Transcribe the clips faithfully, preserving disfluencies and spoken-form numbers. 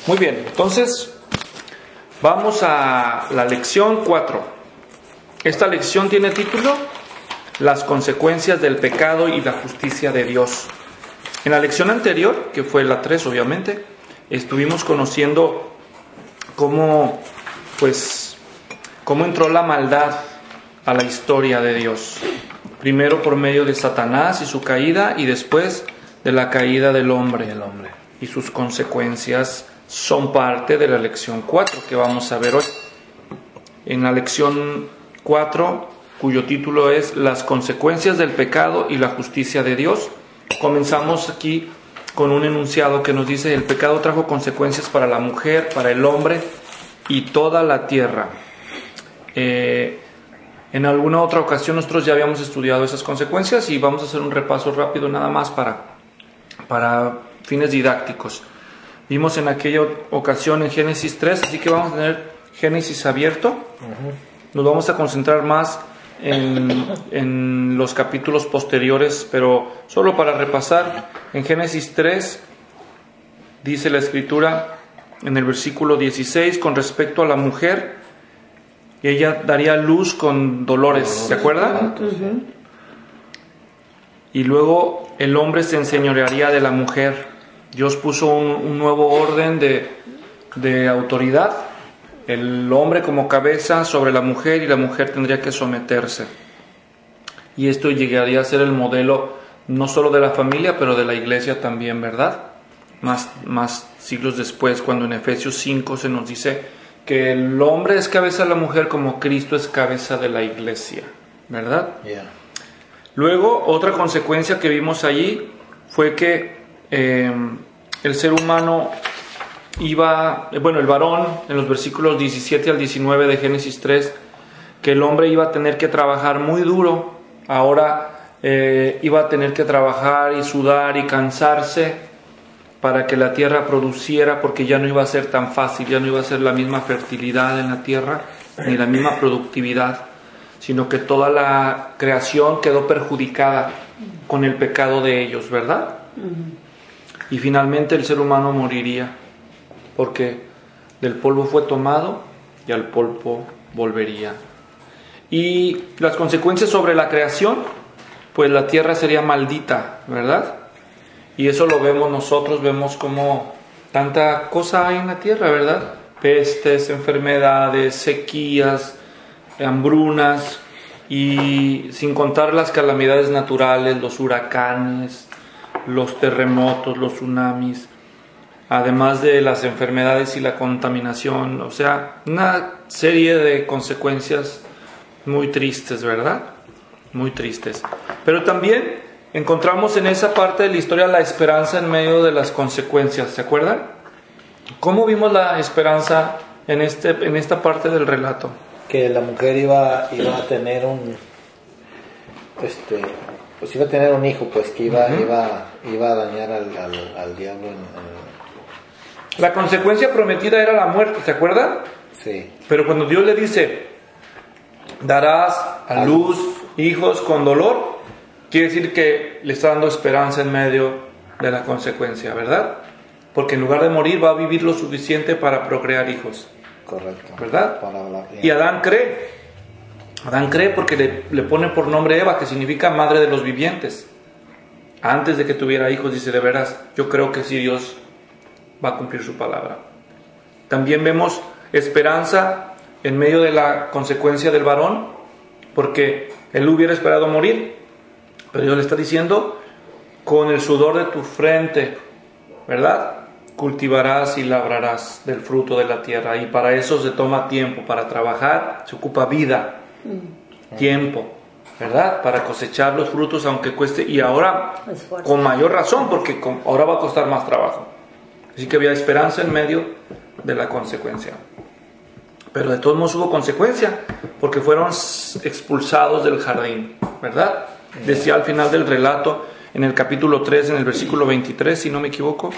Muy bien, entonces vamos a la lección cuatro. Esta lección tiene título: Las consecuencias del pecado y la justicia de Dios. En la lección anterior, que fue la tres obviamente, estuvimos conociendo cómo, pues, cómo entró la maldad a la historia de Dios. Primero por medio de Satanás y su caída, y después de la caída del hombre. El hombre. Y sus consecuencias son parte de la lección cuatro que vamos a ver hoy. En la lección cuatro, cuyo título es Las consecuencias del pecado y la justicia de Dios, comenzamos aquí con un enunciado que nos dice: el pecado trajo consecuencias para la mujer, para el hombre y toda la tierra. Eh, en alguna otra ocasión nosotros ya habíamos estudiado esas consecuencias y vamos a hacer un repaso rápido nada más para, para fines didácticos. Vimos en aquella ocasión en Génesis tres, así que vamos a tener Génesis abierto. Uh-huh. Nos vamos a concentrar más en, en los capítulos posteriores, pero solo para repasar, en Génesis tres dice la Escritura en el versículo dieciséis con respecto a la mujer, y ella daría luz con dolores, ¿se acuerdan? Uh-huh. Y luego el hombre se enseñorearía de la mujer. Dios puso un, un nuevo orden de, de autoridad, el hombre como cabeza sobre la mujer, y la mujer tendría que someterse. Y esto llegaría a ser el modelo no solo de la familia, pero de la iglesia también, ¿verdad? Más, más siglos después, cuando en Efesios cinco se nos dice que el hombre es cabeza de la mujer como Cristo es cabeza de la iglesia, ¿verdad? Yeah. Luego, otra consecuencia que vimos allí fue que Eh, el ser humano iba, bueno, el varón, en los versículos diecisiete al diecinueve de Génesis tres, que el hombre iba a tener que trabajar muy duro. Ahora eh, iba a tener que trabajar y sudar y cansarse para que la tierra produciera, porque ya no iba a ser tan fácil, ya no iba a ser la misma fertilidad en la tierra, ni la misma productividad, sino que toda la creación quedó perjudicada con el pecado de ellos, ¿verdad? Uh-huh. Y finalmente el ser humano moriría, porque del polvo fue tomado y al polvo volvería. Y las consecuencias sobre la creación, pues la tierra sería maldita, ¿verdad? Y eso lo vemos nosotros, vemos como tanta cosa hay en la tierra, ¿verdad? Pestes, enfermedades, sequías, hambrunas, y sin contar las calamidades naturales, los huracanes, los terremotos, los tsunamis, además de las enfermedades y la contaminación. O sea, una serie de consecuencias muy tristes, ¿verdad? Muy tristes. Pero también encontramos en esa parte de la historia la esperanza en medio de las consecuencias, ¿se acuerdan? ¿Cómo vimos la esperanza en, este, en esta parte del relato? Que la mujer iba, iba a tener un... este pues iba a tener un hijo, pues que iba, uh-huh. iba, iba a dañar al, al, al diablo. En, en... La consecuencia prometida era la muerte, ¿se acuerdan? Sí. Pero cuando Dios le dice, darás a luz hijos con dolor, quiere decir que le está dando esperanza en medio de la consecuencia, ¿verdad? Porque en lugar de morir va a vivir lo suficiente para procrear hijos. Correcto. ¿Verdad? Para la... Y Adán cree. Adán cree porque le, le pone por nombre Eva, que significa madre de los vivientes. Antes de que tuviera hijos, dice: de veras, yo creo que sí, Dios va a cumplir su palabra. También vemos esperanza en medio de la consecuencia del varón, porque él hubiera esperado morir, pero Dios le está diciendo: con el sudor de tu frente, ¿verdad?, cultivarás y labrarás del fruto de la tierra. Y para eso se toma tiempo, para trabajar se ocupa vida, mm. tiempo, ¿verdad?, para cosechar los frutos, aunque cueste, y ahora con mayor razón, porque con, ahora va a costar más trabajo. Así que había esperanza en medio de la consecuencia. Pero de todos modos hubo consecuencia, porque fueron expulsados del jardín, ¿verdad? Decía al final del relato, en el capítulo tres, en el versículo veintitrés, si no me equivoco,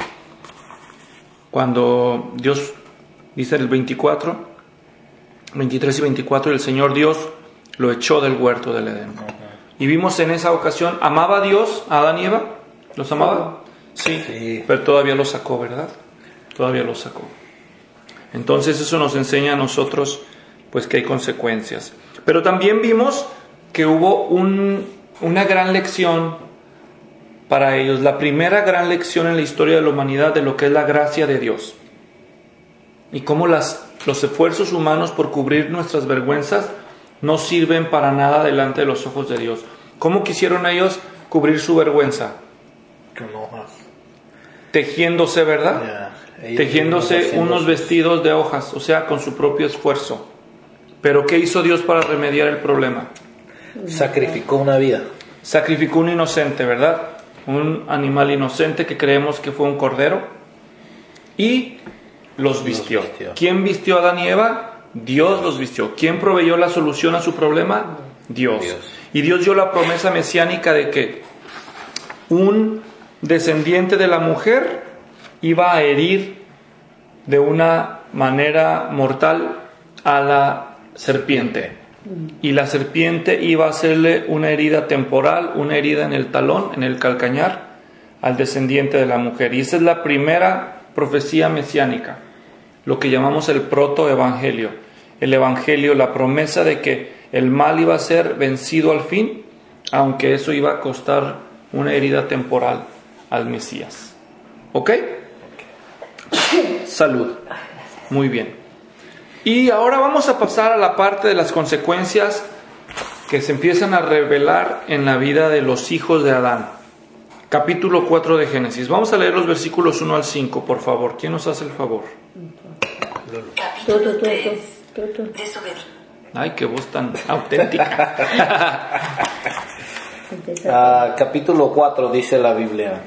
cuando Dios dice el veinticuatro, veintitrés y veinticuatro, el Señor Dios lo echó del huerto del Edén. Y vimos en esa ocasión, ¿amaba a Dios a Adán y Eva? ¿Los amaba? Sí, sí, pero todavía los sacó, ¿verdad? todavía lo sacó. Entonces eso nos enseña a nosotros pues que hay consecuencias. Pero también vimos que hubo un, una gran lección para ellos, la primera gran lección en la historia de la humanidad de lo que es la gracia de Dios. Y cómo las, los esfuerzos humanos por cubrir nuestras vergüenzas no sirven para nada delante de los ojos de Dios. ¿Cómo quisieron ellos cubrir su vergüenza? Con hojas. Tejiéndose, ¿verdad? Yeah. Tejiéndose unos vestidos de hojas, o sea, con su propio esfuerzo. Pero ¿qué hizo Dios para remediar el problema? Sacrificó una vida. Sacrificó un inocente, ¿verdad? Un animal inocente que creemos que fue un cordero. Y los vistió. los vistió. ¿Quién vistió a Adán y Eva? Dios los vistió. ¿Quién proveyó la solución a su problema? Dios. Dios. Y Dios dio la promesa mesiánica de que un descendiente de la mujer iba a herir de una manera mortal a la serpiente. Y la serpiente iba a hacerle una herida temporal, una herida en el talón, en el calcañar, al descendiente de la mujer. Y esa es la primera profecía mesiánica, lo que llamamos el protoevangelio. El evangelio, la promesa de que el mal iba a ser vencido al fin, aunque eso iba a costar una herida temporal al Mesías. ¿Ok? Salud. Muy bien. Y ahora vamos a pasar a la parte de las consecuencias que se empiezan a revelar en la vida de los hijos de Adán. Capítulo cuatro de Génesis. Vamos a leer los versículos uno al cinco, por favor. ¿Quién nos hace el favor? Capítulo tres. Desobediencia. Ay, qué voz tan auténtica. uh, capítulo cuatro dice la Biblia: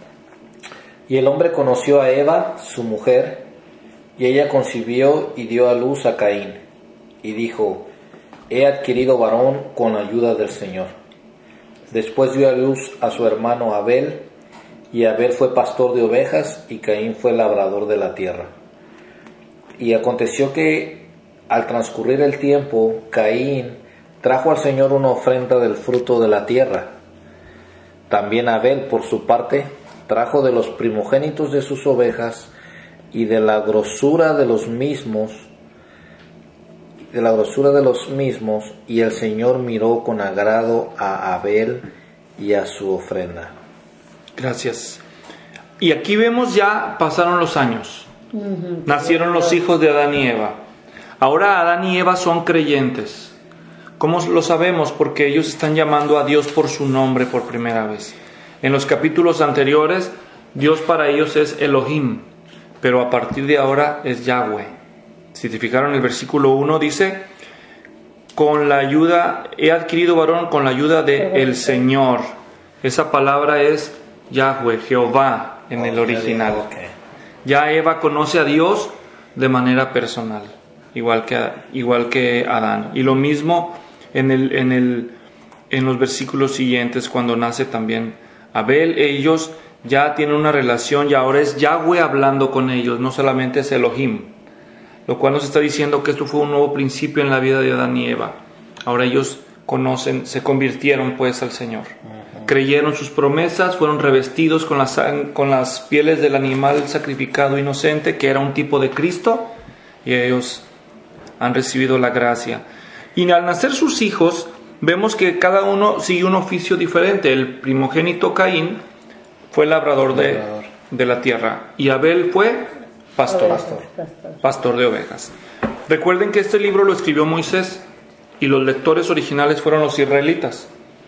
y el hombre conoció a Eva, su mujer, y ella concibió y dio a luz a Caín, y dijo: he adquirido varón con ayuda del Señor. Después dio a luz a su hermano Abel, y Abel fue pastor de ovejas, y Caín fue labrador de la tierra. Y aconteció que al transcurrir el tiempo, Caín trajo al Señor una ofrenda del fruto de la tierra. También Abel, por su parte, trajo de los primogénitos de sus ovejas y de la grosura de los mismos, de la grosura de los mismos, y el Señor miró con agrado a Abel y a su ofrenda. Gracias. Y aquí vemos ya pasaron los años. Uh-huh. Nacieron los hijos de Adán y Eva. Ahora Adán y Eva son creyentes. ¿Cómo lo sabemos? Porque ellos están llamando a Dios por su nombre por primera vez. En los capítulos anteriores, Dios para ellos es Elohim, pero a partir de ahora es Yahweh. Si te fijaron, el versículo uno dice: con la ayuda, he adquirido varón con la ayuda de el Señor. Esa palabra es Yahweh, Jehová en el original. Ya Eva conoce a Dios de manera personal, igual que, igual que Adán. Y lo mismo en, el, en, el, en los versículos siguientes, cuando nace también Abel. Ellos ya tienen una relación y ahora es Yahweh hablando con ellos, no solamente es Elohim. Lo cual nos está diciendo que esto fue un nuevo principio en la vida de Adán y Eva. Ahora ellos conocen, se convirtieron pues al Señor. Uh-huh. Creyeron sus promesas, fueron revestidos con las, con las pieles del animal sacrificado inocente, que era un tipo de Cristo, y ellos han recibido la gracia. Y al nacer sus hijos, vemos que cada uno sigue un oficio diferente. El primogénito Caín fue labrador de, de la tierra, y Abel fue pastor, pastor, pastor de ovejas. Recuerden que este libro lo escribió Moisés, y los lectores originales fueron los israelitas.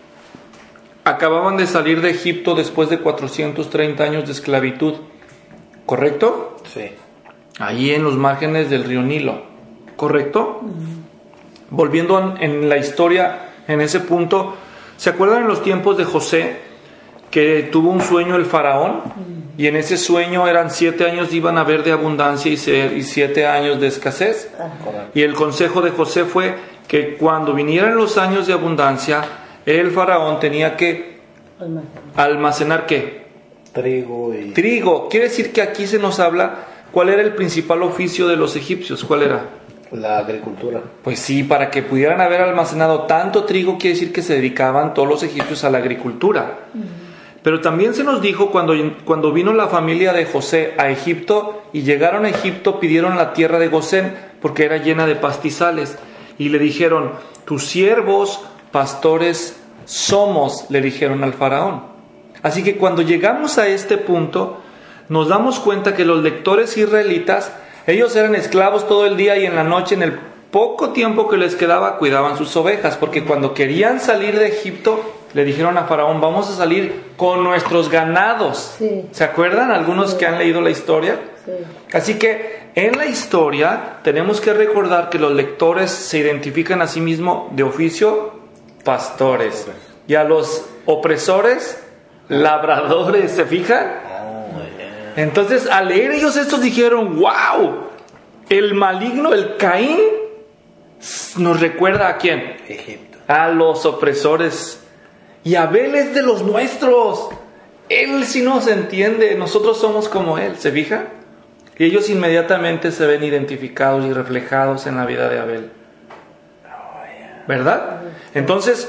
Acababan de salir de Egipto después de cuatrocientos treinta años de esclavitud, ¿correcto? Sí. Ahí en los márgenes del río Nilo, ¿correcto? Uh-huh. Volviendo en la historia, en ese punto, ¿se acuerdan en los tiempos de José que tuvo un sueño el faraón? Uh-huh. Y en ese sueño eran siete años iban a haber de abundancia y, ser, y siete años de escasez. Uh-huh. Y el consejo de José fue que cuando vinieran los años de abundancia, el faraón tenía que almacenar, almacenar ¿qué? Trigo y... Trigo. Quiere decir que aquí se nos habla cuál era el principal oficio de los egipcios. ¿Cuál era? La agricultura. Pues sí, para que pudieran haber almacenado tanto trigo, quiere decir que se dedicaban todos los egipcios a la agricultura. Uh-huh. Pero también se nos dijo cuando, cuando vino la familia de José a Egipto y llegaron a Egipto, pidieron la tierra de Gosén porque era llena de pastizales. Y le dijeron, tus siervos pastores somos, le dijeron al faraón. Así que cuando llegamos a este punto, nos damos cuenta que los lectores israelitas, ellos eran esclavos todo el día y en la noche, en el poco tiempo que les quedaba, cuidaban sus ovejas. Porque cuando querían salir de Egipto, le dijeron a Faraón, vamos a salir con nuestros ganados. Sí. ¿Se acuerdan algunos Sí. que han leído la historia? Sí. Así que en la historia tenemos que recordar que los lectores se identifican a sí mismos de oficio pastores. Y a los opresores, labradores. ¿Se fijan? Oh, yeah. Entonces al leer ellos estos dijeron, wow, el maligno, el Caín, nos recuerda a quién? Egipto. A los opresores. Y Abel es de los nuestros. Él sí nos entiende. Nosotros somos como él. ¿Se fija? Y ellos inmediatamente se ven identificados y reflejados en la vida de Abel. ¿Verdad? Entonces,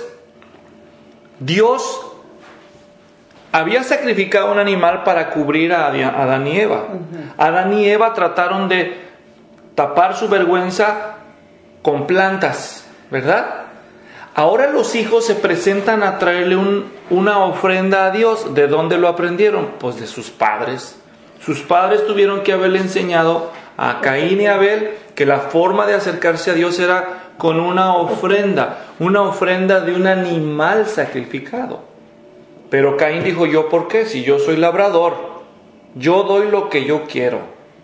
Dios había sacrificado un animal para cubrir a Adán y Eva. Adán y Eva trataron de tapar su vergüenza con plantas, ¿verdad? Ahora los hijos se presentan a traerle un, una ofrenda a Dios. ¿De dónde lo aprendieron? Pues de sus padres. Sus padres tuvieron que haberle enseñado a Caín y Abel que la forma de acercarse a Dios era con una ofrenda, una ofrenda de un animal sacrificado. Pero Caín dijo, ¿yo por qué? Si yo soy labrador, yo doy lo que yo quiero.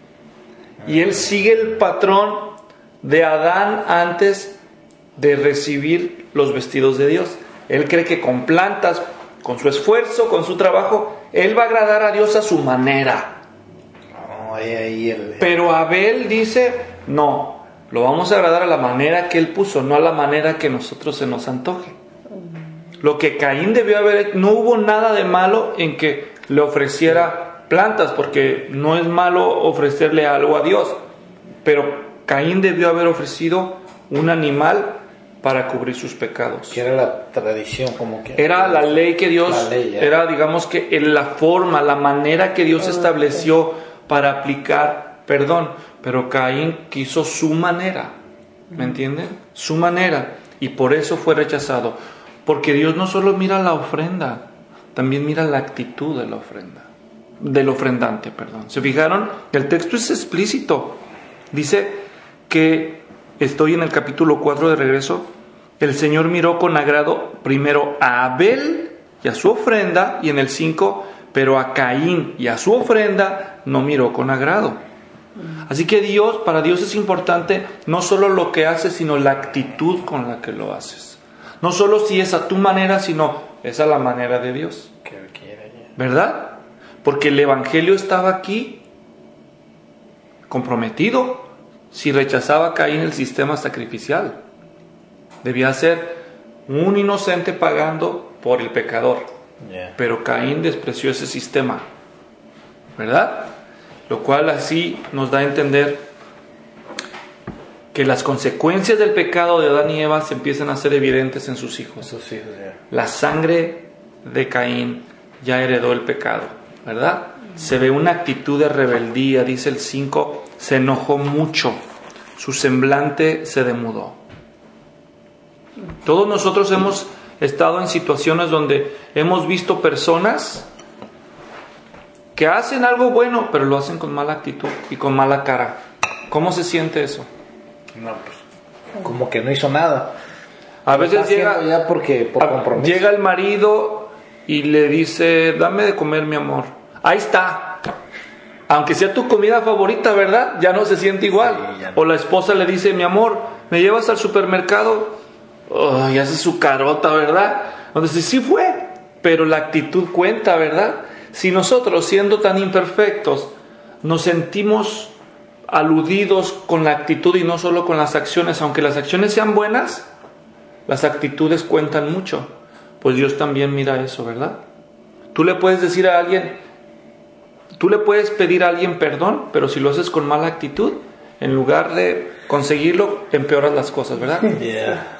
Y él sigue el patrón de Adán antes de recibir los vestidos de Dios. Él cree que con plantas, con su esfuerzo, con su trabajo, él va a agradar a Dios a su manera. Oh, ahí, ahí el... Pero Abel dice, no, lo vamos a agradar a la manera que él puso, no a la manera que nosotros se nos antoje. Lo que Caín debió haber, no hubo nada de malo en que le ofreciera plantas, porque no es malo ofrecerle algo a Dios, pero Caín debió haber ofrecido un animal para cubrir sus pecados. Que era la tradición, como que... Era la ley que Dios, La ley, ya. era digamos que en la forma, la manera que Dios estableció para aplicar perdón, pero Caín quiso su manera, ¿me entienden? Su manera, y por eso fue rechazado, porque Dios no solo mira la ofrenda, también mira la actitud de la ofrenda, del ofrendante, perdón. ¿Se fijaron? El texto es explícito, dice que, estoy en el capítulo cuatro de regreso, el Señor miró con agrado primero a Abel y a su ofrenda, y en el cinco, pero a Caín y a su ofrenda no miró con agrado. Así que Dios, para Dios es importante no solo lo que haces, sino la actitud con la que lo haces. No solo si es a tu manera, sino es a la manera de Dios. Que quiera ya. ¿Verdad? Porque el Evangelio estaba aquí comprometido. Si rechazaba Caín el sistema sacrificial, debía ser un inocente pagando por el pecador. Yeah. Pero Caín despreció ese sistema, ¿verdad? Lo cual así nos da a entender que las consecuencias del pecado de Adán y Eva se empiezan a hacer evidentes en sus hijos. Sus hijos, ya. La sangre de Caín ya heredó el pecado, ¿verdad? Se ve una actitud de rebeldía, dice el cinco, se enojó mucho, su semblante se demudó. Todos nosotros hemos estado en situaciones donde hemos visto personas que hacen algo bueno, pero lo hacen con mala actitud y con mala cara. ¿Cómo se siente eso? No, pues, como que no hizo nada. A Lo veces está llega, haciendo ya porque por a- compromiso. llega el marido y le dice, dame de comer, mi amor. Ahí está. Aunque sea tu comida favorita, ¿verdad? Ya no se siente igual. Sí, ya no. O la esposa le dice, mi amor, ¿me llevas al supermercado? Oh, y hace su carota, ¿verdad? Entonces sí fue, pero la actitud cuenta, ¿verdad? Si nosotros, siendo tan imperfectos, nos sentimos aludidos con la actitud y no solo con las acciones, aunque las acciones sean buenas, las actitudes cuentan mucho. Pues Dios también mira eso, ¿verdad? Tú le puedes decir a alguien, tú le puedes pedir a alguien perdón, pero si lo haces con mala actitud, en lugar de conseguirlo, empeoras las cosas, ¿verdad? Yeah.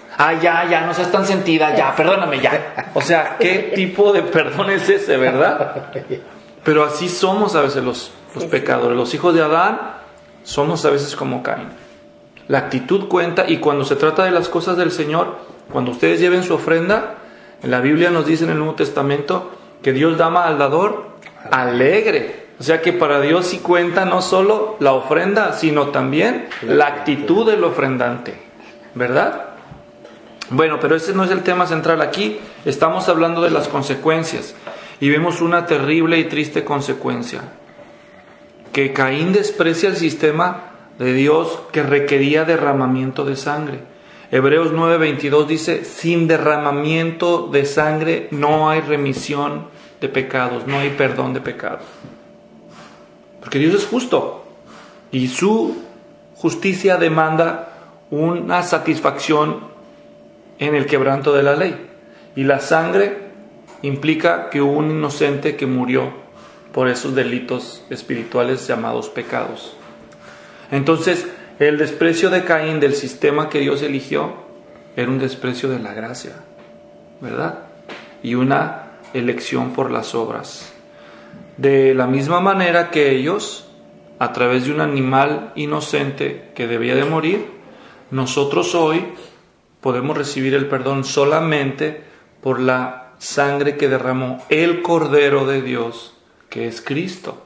Ah, ya, ya, no seas tan sentida, ya, perdóname, ya. O sea, ¿qué tipo de perdón es ese, verdad? Pero así somos a veces los, los pecadores. Los hijos de Adán somos a veces como Caín. La actitud cuenta, y cuando se trata de las cosas del Señor, cuando ustedes lleven su ofrenda, en la Biblia nos dice en el Nuevo Testamento que Dios da al dador alegre. O sea que para Dios sí cuenta no solo la ofrenda, sino también la actitud del ofrendante, ¿verdad? Bueno, pero ese no es el tema central aquí. Estamos hablando de las consecuencias y vemos una terrible y triste consecuencia: que Caín desprecia el sistema de Dios que requería derramamiento de sangre. Hebreos nueve veintidós dice: sin derramamiento de sangre no hay remisión de pecados, no hay perdón de pecados. Porque Dios es justo y su justicia demanda una satisfacción en el quebranto de la ley. Y la sangre implica que hubo un inocente que murió por esos delitos espirituales llamados pecados. Entonces, el desprecio de Caín del sistema que Dios eligió era un desprecio de la gracia, ¿verdad? Y una elección por las obras. De la misma manera que ellos, a través de un animal inocente que debía de morir, nosotros hoy podemos recibir el perdón solamente por la sangre que derramó el Cordero de Dios, que es Cristo.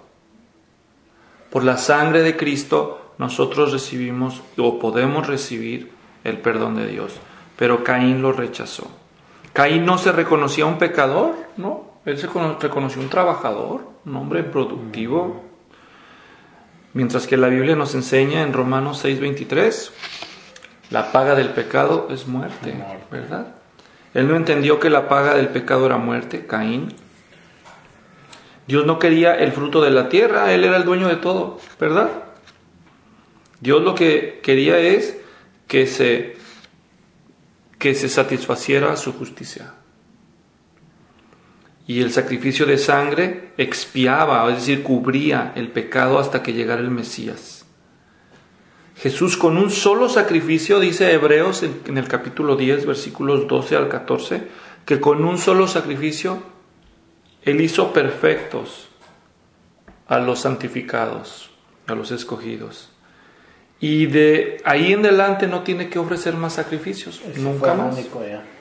Por la sangre de Cristo nosotros recibimos o podemos recibir el perdón de Dios. Pero Caín lo rechazó. Caín no se reconocía un pecador, ¿no? Él se reconoció un trabajador, un hombre productivo. Mientras que la Biblia nos enseña en Romanos seis veintitrés, la paga del pecado es muerte, ¿verdad? Él no entendió que la paga del pecado era muerte, Caín. Dios no quería el fruto de la tierra, Él era el dueño de todo, ¿verdad? Dios lo que quería es que se, que se satisfaciera su justicia. Y el sacrificio de sangre expiaba, es decir, cubría el pecado hasta que llegara el Mesías. Jesús, con un solo sacrificio, dice Hebreos en el capítulo diez, versículos doce al catorce, que con un solo sacrificio Él hizo perfectos a los santificados, a los escogidos. Y de ahí en adelante no tiene que ofrecer más sacrificios, Ese nunca más. Único,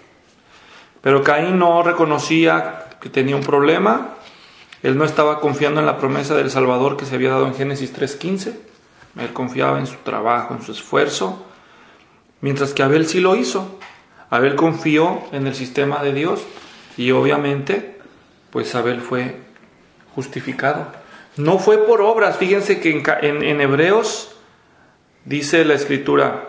Pero Caín no reconocía que tenía un problema. Él no estaba confiando en la promesa del Salvador que se había dado en Génesis tres quince. Él confiaba en su trabajo, en su esfuerzo, mientras que Abel sí lo hizo. Abel confió en el sistema de Dios y obviamente pues Abel fue justificado. No fue por obras. Fíjense que en, en, en Hebreos dice la Escritura,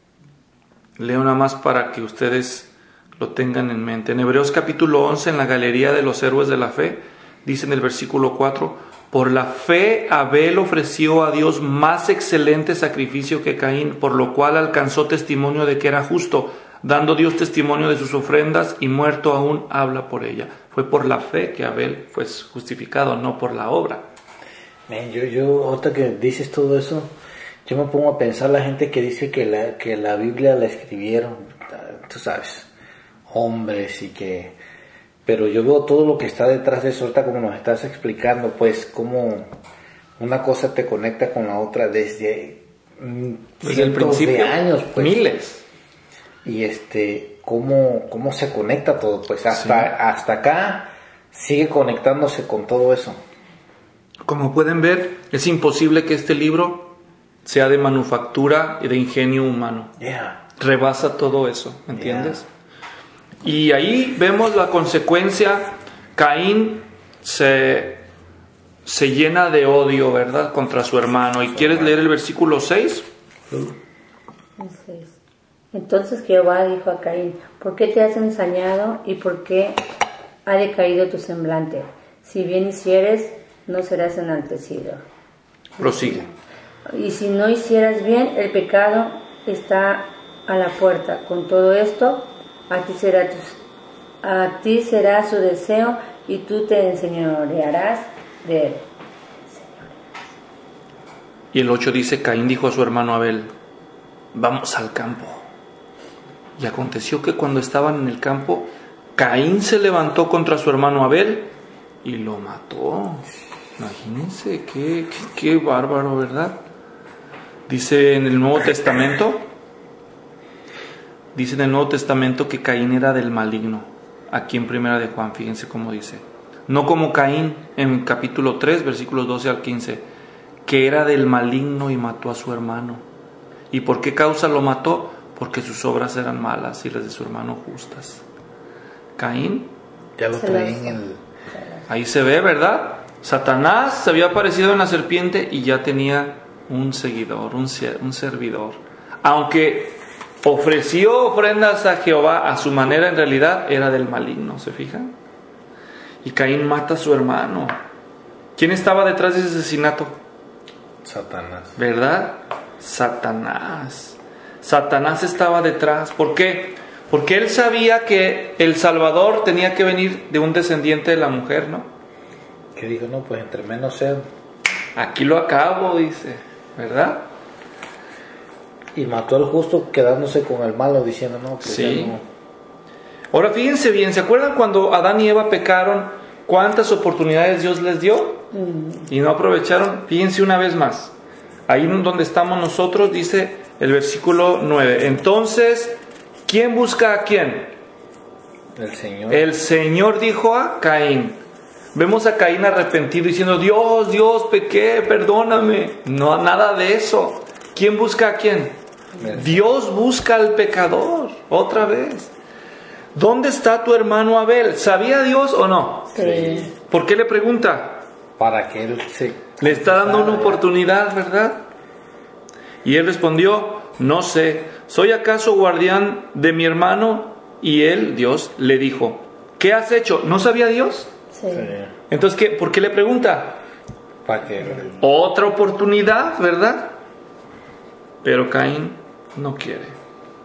leo nada más para que ustedes lo tengan en mente. En Hebreos capítulo once, en la galería de los héroes de la fe, dice en el versículo cuatro: por la fe Abel ofreció a Dios más excelente sacrificio que Caín, por lo cual alcanzó testimonio de que era justo, dando Dios testimonio de sus ofrendas, y muerto aún habla por ella. Fue por la fe que Abel fue justificado, no por la obra. Man, yo, yo, ahorita que dices todo eso, yo me pongo a pensar la gente que dice que la, que la Biblia la escribieron, tú sabes, hombres y que... Pero yo veo todo lo que está detrás de eso, ahorita como nos estás explicando, pues cómo una cosa te conecta con la otra desde, desde el principio, de años, pues. Miles. Y este, cómo, cómo se conecta todo, pues hasta, sí. hasta acá sigue conectándose con todo eso. Como pueden ver, es imposible que este libro sea de manufactura y de ingenio humano. Yeah. Rebasa todo eso, ¿entiendes? Yeah. Y ahí vemos la consecuencia. Caín se, se llena de odio, ¿verdad?, contra su hermano. ¿Y quieres leer el versículo seis? Entonces Jehová dijo a Caín: ¿por qué te has ensañado y por qué ha decaído tu semblante? Si bien hicieres, no serás enaltecido. Prosigue. Y si no hicieras bien, el pecado está a la puerta. Con todo esto, a ti será, tu, a ti será su deseo y tú te enseñorearás de él. Y el ocho dice: Caín dijo a su hermano Abel: vamos al campo. Y aconteció que cuando estaban en el campo, Caín se levantó contra su hermano Abel y lo mató. Imagínense, qué, qué, qué bárbaro, ¿verdad? Dice en el Nuevo Testamento, dice en el Nuevo Testamento que Caín era del maligno. Aquí en Primera de Juan, fíjense cómo dice. No como Caín en capítulo tres, versículos doce al quince, que era del maligno y mató a su hermano. ¿Y por qué causa lo mató? Porque sus obras eran malas y las de su hermano justas. Caín, ya lo traí en el... ahí se ve, ¿verdad? Satanás se había aparecido en la serpiente y ya tenía un seguidor, un, un servidor. Aunque ofreció ofrendas a Jehová a su manera, en realidad era del maligno, ¿se fijan? Y Caín mata a su hermano. ¿Quién estaba detrás de ese asesinato? Satanás. ¿Verdad? Satanás. Satanás estaba detrás. ¿Por qué? Porque él sabía que el Salvador tenía que venir de un descendiente de la mujer, ¿no? Que dijo, no, pues entre menos sean. Aquí lo acabo, dice, ¿verdad? Y mató al justo quedándose con el malo, diciendo, no, pues sí. ya no. Ahora fíjense bien, ¿se acuerdan cuando Adán y Eva pecaron? ¿Cuántas oportunidades Dios les dio? Y no aprovecharon. Fíjense una vez más. Ahí donde estamos nosotros dice el versículo nueve. Entonces, ¿quién busca a quién? El Señor. El Señor dijo a Caín. Vemos a Caín arrepentido diciendo, Dios, Dios, pequé, perdóname. No, nada de eso. ¿Quién busca a quién? Dios busca al pecador. Otra vez. ¿Dónde está tu hermano Abel? ¿Sabía Dios o no? Sí. ¿Por qué le pregunta? Para que él se... Le está dando una oportunidad, ¿verdad? Y él respondió, no sé, ¿soy acaso guardián de mi hermano? Y él, Dios, le dijo, ¿qué has hecho? ¿No sabía Dios? Sí. Sí. Entonces, ¿qué? ¿Por qué le pregunta? Para que... Otra oportunidad, ¿verdad? Pero Caín no quiere.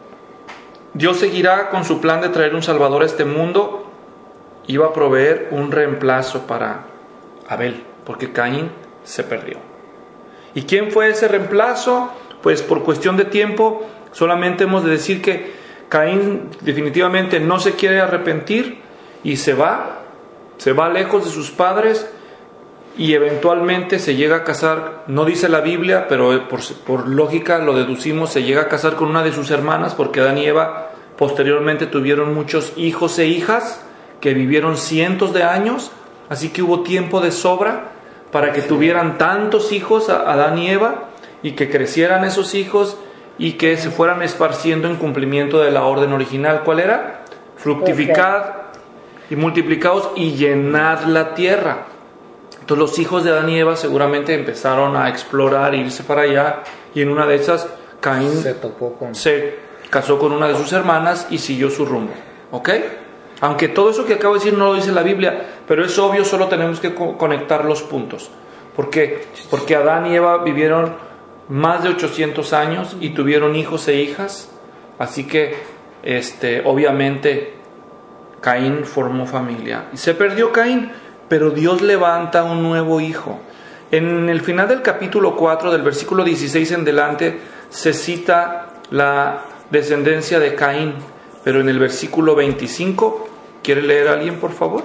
Dios seguirá con su plan de traer un Salvador a este mundo. Iba a proveer un reemplazo para Abel, porque Caín se perdió. ¿Y quién fue ese reemplazo? Pues por cuestión de tiempo, solamente hemos de decir que Caín definitivamente no se quiere arrepentir y se va, se va lejos de sus padres y eventualmente se llega a casar, no dice la Biblia, pero por, por lógica lo deducimos, se llega a casar con una de sus hermanas, porque Adán y Eva posteriormente tuvieron muchos hijos e hijas que vivieron cientos de años, así que hubo tiempo de sobra para que tuvieran tantos hijos Adán y Eva y que crecieran esos hijos y que se fueran esparciendo en cumplimiento de la orden original. ¿Cuál era? Fructificad y multiplicaos y llenad la tierra. Entonces los hijos de Adán y Eva seguramente empezaron a explorar, irse para allá, y en una de esas Caín se topó con... se casó con una de sus hermanas y siguió su rumbo. ¿Ok? Aunque todo eso que acabo de decir no lo dice la Biblia, pero es obvio, solo tenemos que co- conectar los puntos. ¿Por qué? Porque Adán y Eva vivieron más de ochocientos años y tuvieron hijos e hijas, así que este, obviamente Caín formó familia. Y se perdió Caín, pero Dios levanta un nuevo hijo. En el final del capítulo cuatro, del versículo dieciséis en delante, se cita la descendencia de Caín, pero en el versículo veinticinco, ¿quiere leer a alguien, por favor?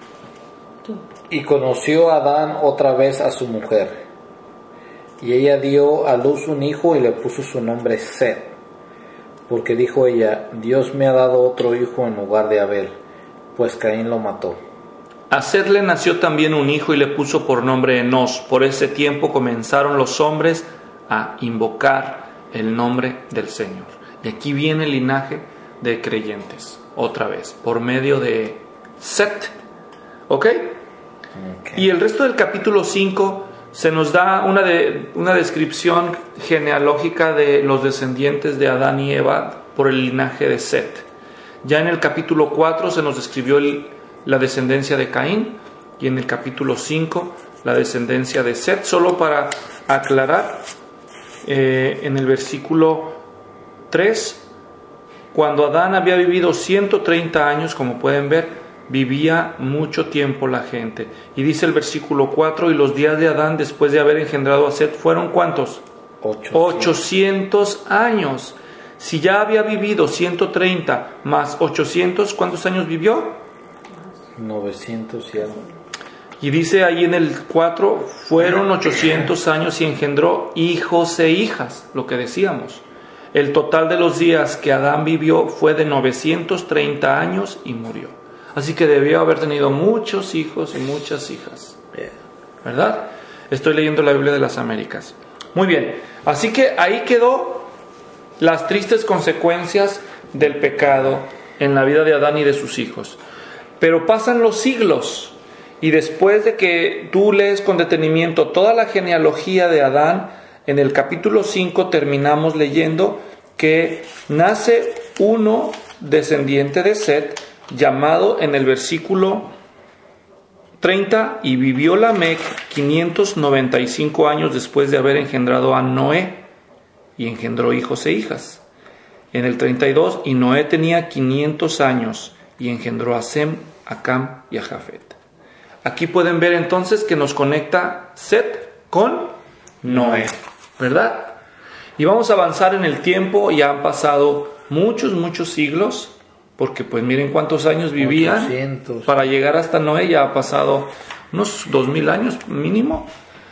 Y conoció Adán otra vez a su mujer, y ella dio a luz un hijo y le puso su nombre Set, porque dijo ella, Dios me ha dado otro hijo en lugar de Abel, pues Caín lo mató. A Set le nació también un hijo y le puso por nombre Enos. Por ese tiempo comenzaron los hombres a invocar el nombre del Señor. Y aquí viene el linaje de creyentes, otra vez, por medio de Set. ¿Ok? Okay. Y el resto del capítulo cinco se nos da una, de, una descripción genealógica de los descendientes de Adán y Eva por el linaje de Set. Ya en el capítulo cuatro se nos describió el la descendencia de Caín, y en el capítulo cinco la descendencia de Set. Solo para aclarar, eh, en el versículo tres, cuando Adán había vivido ciento treinta años, como pueden ver, vivía mucho tiempo la gente. Y dice el versículo cuatro, y los días de Adán después de haber engendrado a Set fueron ¿cuántos? ochocientos. ochocientos años. Si ya había vivido ciento treinta más ochocientos, ¿cuántos años vivió? novecientos y algo. Y dice ahí en el cuatro, fueron ochocientos años y engendró hijos e hijas, lo que decíamos. El total de los días que Adán vivió fue de novecientos treinta años y murió. Así que debió haber tenido muchos hijos y muchas hijas. ¿Verdad? Estoy leyendo la Biblia de las Américas. Muy bien, así que ahí quedó las tristes consecuencias del pecado en la vida de Adán y de sus hijos. Pero pasan los siglos y después de que tú lees con detenimiento toda la genealogía de Adán, en el capítulo cinco terminamos leyendo que nace uno descendiente de Set, llamado en el versículo treinta, y vivió Lamec quinientos noventa y cinco años después de haber engendrado a Noé, y engendró hijos e hijas. En el treinta y dos, y Noé tenía quinientos años, y engendró a Sem, a Cam y a Jafet. Aquí pueden ver entonces que nos conecta Set con Noé, ¿verdad? Y vamos a avanzar en el tiempo, ya han pasado muchos, muchos siglos, porque pues miren cuántos años vivían. ochocientos. Para llegar hasta Noé ya ha pasado unos dos mil años mínimo.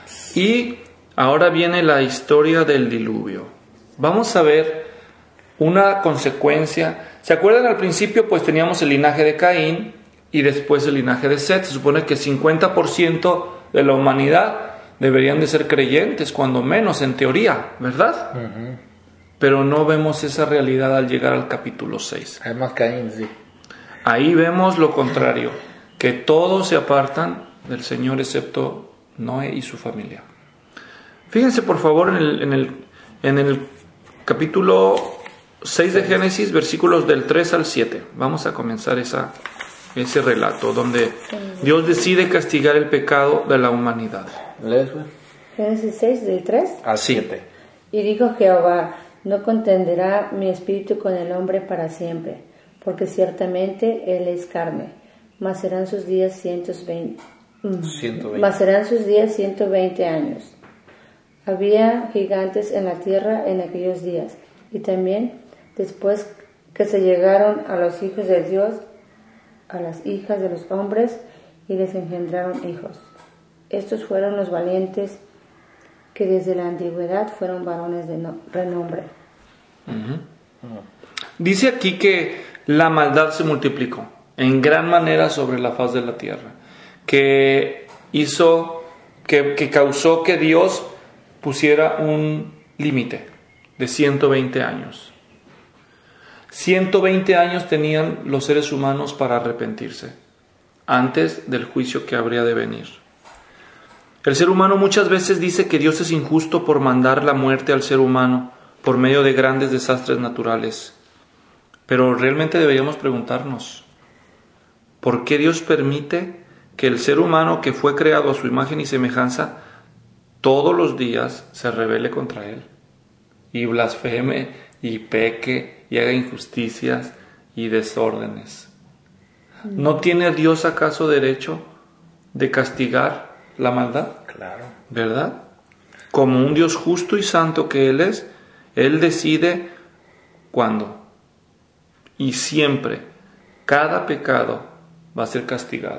Y ahora viene la historia del diluvio. Vamos a ver una consecuencia. ¿Se acuerdan al principio? Pues teníamos el linaje de Caín y después el linaje de Set. Se supone que cincuenta por ciento de la humanidad deberían de ser creyentes, cuando menos en teoría, ¿verdad? Uh-huh. Pero no vemos esa realidad al llegar al capítulo seis. Además Caín, sí. Ahí vemos lo contrario, que todos se apartan del Señor excepto Noé y su familia. Fíjense por favor en el, en el, en el capítulo seis de Génesis, versículos del tres al siete. Vamos a comenzar esa, ese relato donde Dios decide castigar el pecado de la humanidad. ¿Lees, güey? Génesis seis, del tres al siete. Y dijo Jehová: no contenderá mi espíritu con el hombre para siempre, porque ciertamente él es carne, mas serán sus días ciento veinte, ciento veinte. mas serán sus días ciento veinte años. Había gigantes en la tierra en aquellos días, y también después que se llegaron a los hijos de Dios, a las hijas de los hombres, y les engendraron hijos. Estos fueron los valientes que desde la antigüedad fueron varones de no, renombre. Uh-huh. Dice aquí que la maldad se multiplicó en gran manera sobre la faz de la tierra, que hizo, que, que causó que Dios pusiera un límite de ciento veinte años. ciento veinte años tenían los seres humanos para arrepentirse antes del juicio que habría de venir. El ser humano muchas veces dice que Dios es injusto por mandar la muerte al ser humano por medio de grandes desastres naturales. Pero realmente deberíamos preguntarnos, ¿por qué Dios permite que el ser humano que fue creado a su imagen y semejanza todos los días se rebele contra Él? Y blasfeme, y peque, y haga injusticias y desórdenes. ¿No tiene Dios acaso derecho de castigar la maldad? Claro. ¿Verdad? Como un Dios justo y santo que Él es, Él decide cuándo. Y siempre, cada pecado va a ser castigado.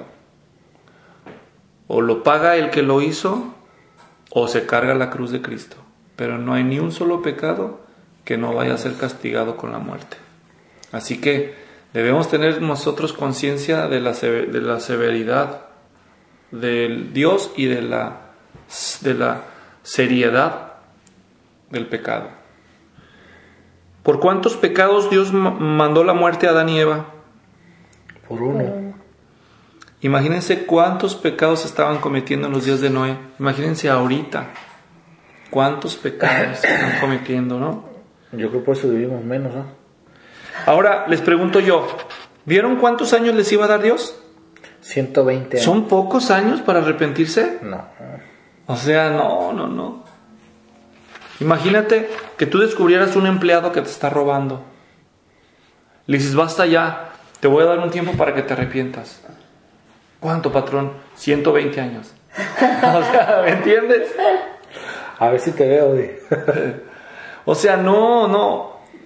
O lo paga el que lo hizo, o se carga la cruz de Cristo. Pero no hay ni un solo pecado que no vaya a ser castigado con la muerte. Así que debemos tener nosotros conciencia de la, de la severidad del Dios y de la, de la seriedad del pecado. ¿Por cuántos pecados Dios mandó la muerte a Adán y Eva? Por uno. Imagínense cuántos pecados estaban cometiendo en los días de Noé. Imagínense ahorita cuántos pecados están cometiendo, ¿no? Yo creo que por eso vivimos menos, ¿no? Ahora les pregunto yo, ¿vieron cuántos años les iba a dar Dios? ciento veinte años. ¿Son pocos años para arrepentirse? No. O sea, no, no, no. Imagínate que tú descubrieras un empleado que te está robando. Le dices, basta ya, te voy a dar un tiempo para que te arrepientas. ¿Cuánto, patrón? ciento veinte años. O sea, ¿me entiendes? A ver si te veo, di. O sea, no, no.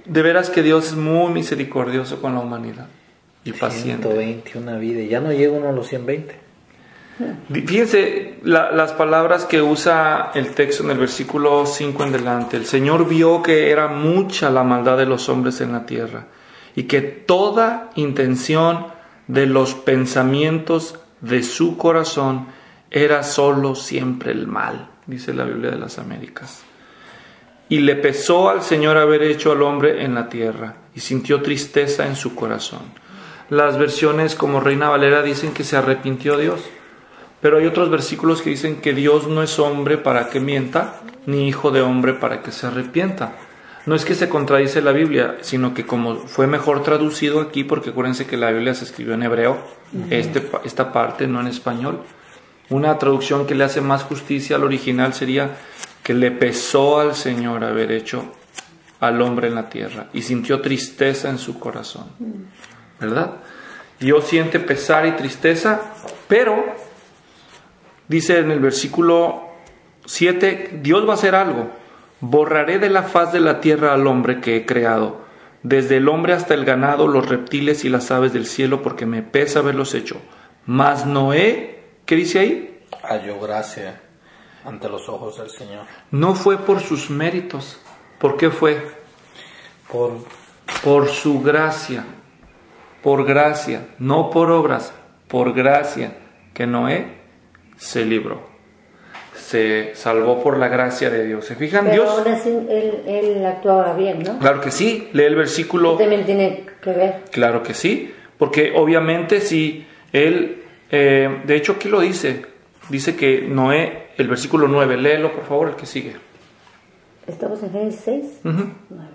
de veras que Dios es muy misericordioso con la humanidad y paciente. ciento veintiuna vidas, ya no llega uno a los ciento veinte. Fíjense la, las palabras que usa el texto en el versículo cinco en delante. El Señor vio que era mucha la maldad de los hombres en la tierra y que toda intención de los pensamientos de su corazón era solo siempre el mal, dice la Biblia de las Américas. Y le pesó al Señor haber hecho al hombre en la tierra y sintió tristeza en su corazón. Las versiones como Reina Valera dicen que se arrepintió Dios. Pero hay otros versículos que dicen que Dios no es hombre para que mienta, ni hijo de hombre para que se arrepienta. No es que se contradice la Biblia, sino que como fue mejor traducido aquí, porque acuérdense que la Biblia se escribió en hebreo, uh-huh. este, esta parte no en español. Una traducción que le hace más justicia al original sería que le pesó al Señor haber hecho al hombre en la tierra y sintió tristeza en su corazón. ¿Verdad? Dios siente pesar y tristeza, pero... dice en el versículo siete, Dios va a hacer algo. Borraré de la faz de la tierra al hombre que he creado, desde el hombre hasta el ganado, los reptiles y las aves del cielo, porque me pesa haberlos hecho. Mas Noé, ¿qué dice ahí? Halló gracia ante los ojos del Señor. No fue por sus méritos. ¿Por qué fue? Por, por su gracia. Por gracia, no por obras, por gracia, que Noé se libró, se salvó por la gracia de Dios. ¿Se fijan? Pero Dios, aún así él, él actuaba bien, ¿no? Claro que sí, lee el versículo. También tiene que ver. Claro que sí, porque obviamente si él, eh, de hecho aquí lo dice, dice que Noé, el versículo nueve, léelo por favor, el que sigue. ¿Estamos en Génesis seis? Uh-huh. nueve.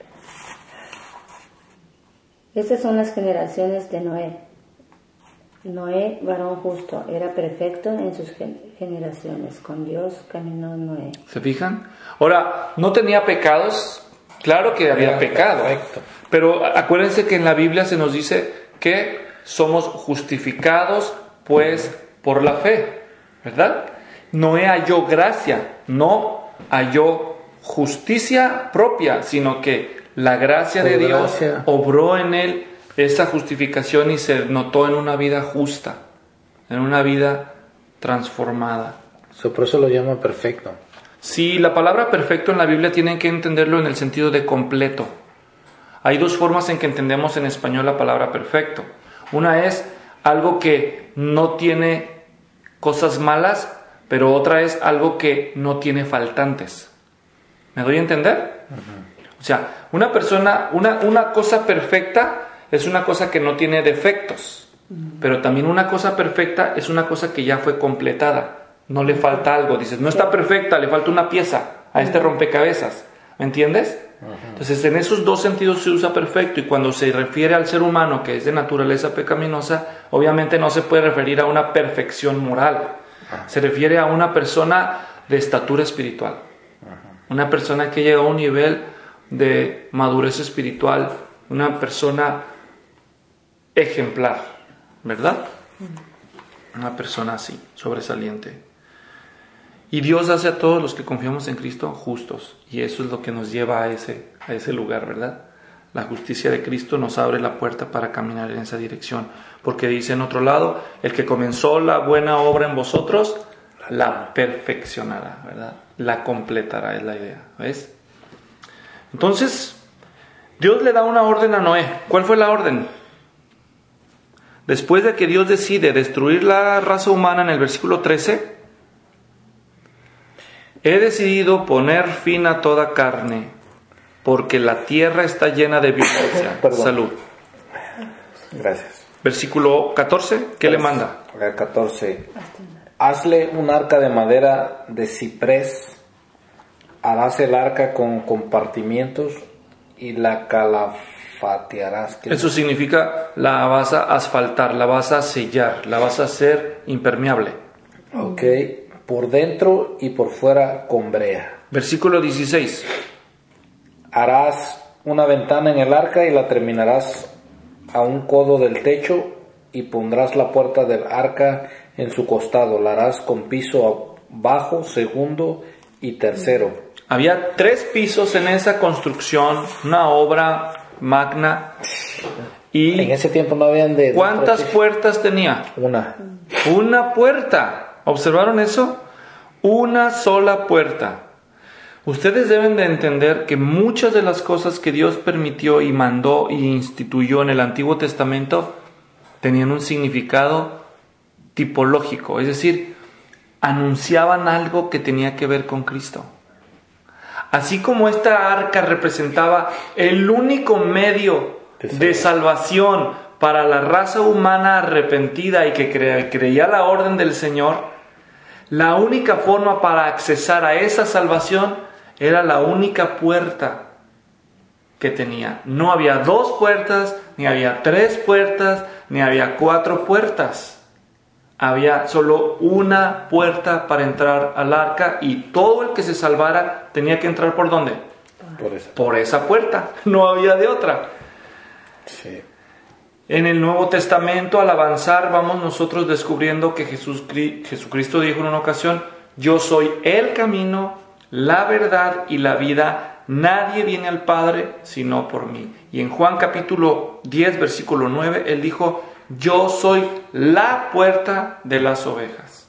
Estas son las generaciones de Noé. Noé, varón justo, era perfecto en sus generaciones. Con Dios caminó Noé. ¿Se fijan? Ahora, no tenía pecados. Claro que había era pecado. Perfecto. Pero acuérdense que en la Biblia se nos dice que somos justificados, pues, por la fe. ¿Verdad? Noé halló gracia, no halló justicia propia, sino que la gracia por de Dios gracia. Obró en él esa justificación y se notó en una vida justa, en una vida transformada. So, por eso lo llama perfecto. Sí, la palabra perfecto en la Biblia tienen que entenderlo en el sentido de completo. Hay dos formas en que entendemos en español la palabra perfecto. Una es algo que no tiene cosas malas, pero otra es algo que no tiene faltantes. ¿Me doy a entender? Uh-huh. O sea, una persona, una, una cosa perfecta es una cosa que no tiene defectos, pero también una cosa perfecta es una cosa que ya fue completada, no le falta algo, dices, no está perfecta, le falta una pieza a este rompecabezas, ¿me entiendes? Uh-huh. Entonces en esos dos sentidos se usa perfecto, y cuando se refiere al ser humano que es de naturaleza pecaminosa, obviamente no se puede referir a una perfección moral, uh-huh. se refiere a una persona de estatura espiritual, uh-huh. una persona que llega a un nivel de madurez espiritual, una persona ejemplar, ¿verdad? Una persona así, sobresaliente. Y Dios hace a todos los que confiamos en Cristo justos, y eso es lo que nos lleva a ese, a ese lugar, ¿verdad? La justicia de Cristo nos abre la puerta para caminar en esa dirección, porque dice en otro lado, el que comenzó la buena obra en vosotros, la perfeccionará, ¿verdad? La completará, es la idea, ¿ves? Entonces, Dios le da una orden a Noé. ¿Cuál fue la orden? Después de que Dios decide destruir la raza humana en el versículo trece, he decidido poner fin a toda carne, porque la tierra está llena de violencia. Salud. Gracias. Versículo catorce, ¿qué le manda? catorce. Hazle un arca de madera de ciprés, harás el arca con compartimientos y la calafatearás. Eso significa la vas a asfaltar, la vas a sellar, la vas a hacer impermeable. Ok, por dentro y por fuera con brea. Versículo dieciséis. Harás una ventana en el arca y la terminarás a un codo del techo, y pondrás la puerta del arca en su costado. La harás con piso bajo, segundo y tercero. Había tres pisos en esa construcción, una obra magna. Y en ese tiempo no habían de... ¿cuántas puertas tenía? Una. Una puerta. ¿Observaron eso? Una sola puerta. Ustedes deben de entender que muchas de las cosas que Dios permitió y mandó y instituyó en el Antiguo Testamento tenían un significado tipológico, es decir, anunciaban algo que tenía que ver con Cristo. Así como esta arca representaba el único medio de salvación para la raza humana arrepentida y que cre- creía la orden del Señor, la única forma para accesar a esa salvación era la única puerta que tenía. No había dos puertas, ni había tres puertas, ni había cuatro puertas. Había solo una puerta para entrar al arca y todo el que se salvara tenía que entrar ¿por dónde? Por esa, por esa puerta. No había de otra. Sí. En el Nuevo Testamento, al avanzar, vamos nosotros descubriendo que Jesús, Jesucristo dijo en una ocasión: yo soy el camino, la verdad y la vida. Nadie viene al Padre sino por mí. Y en Juan capítulo diez, versículo nueve, Él dijo: yo soy la puerta de las ovejas.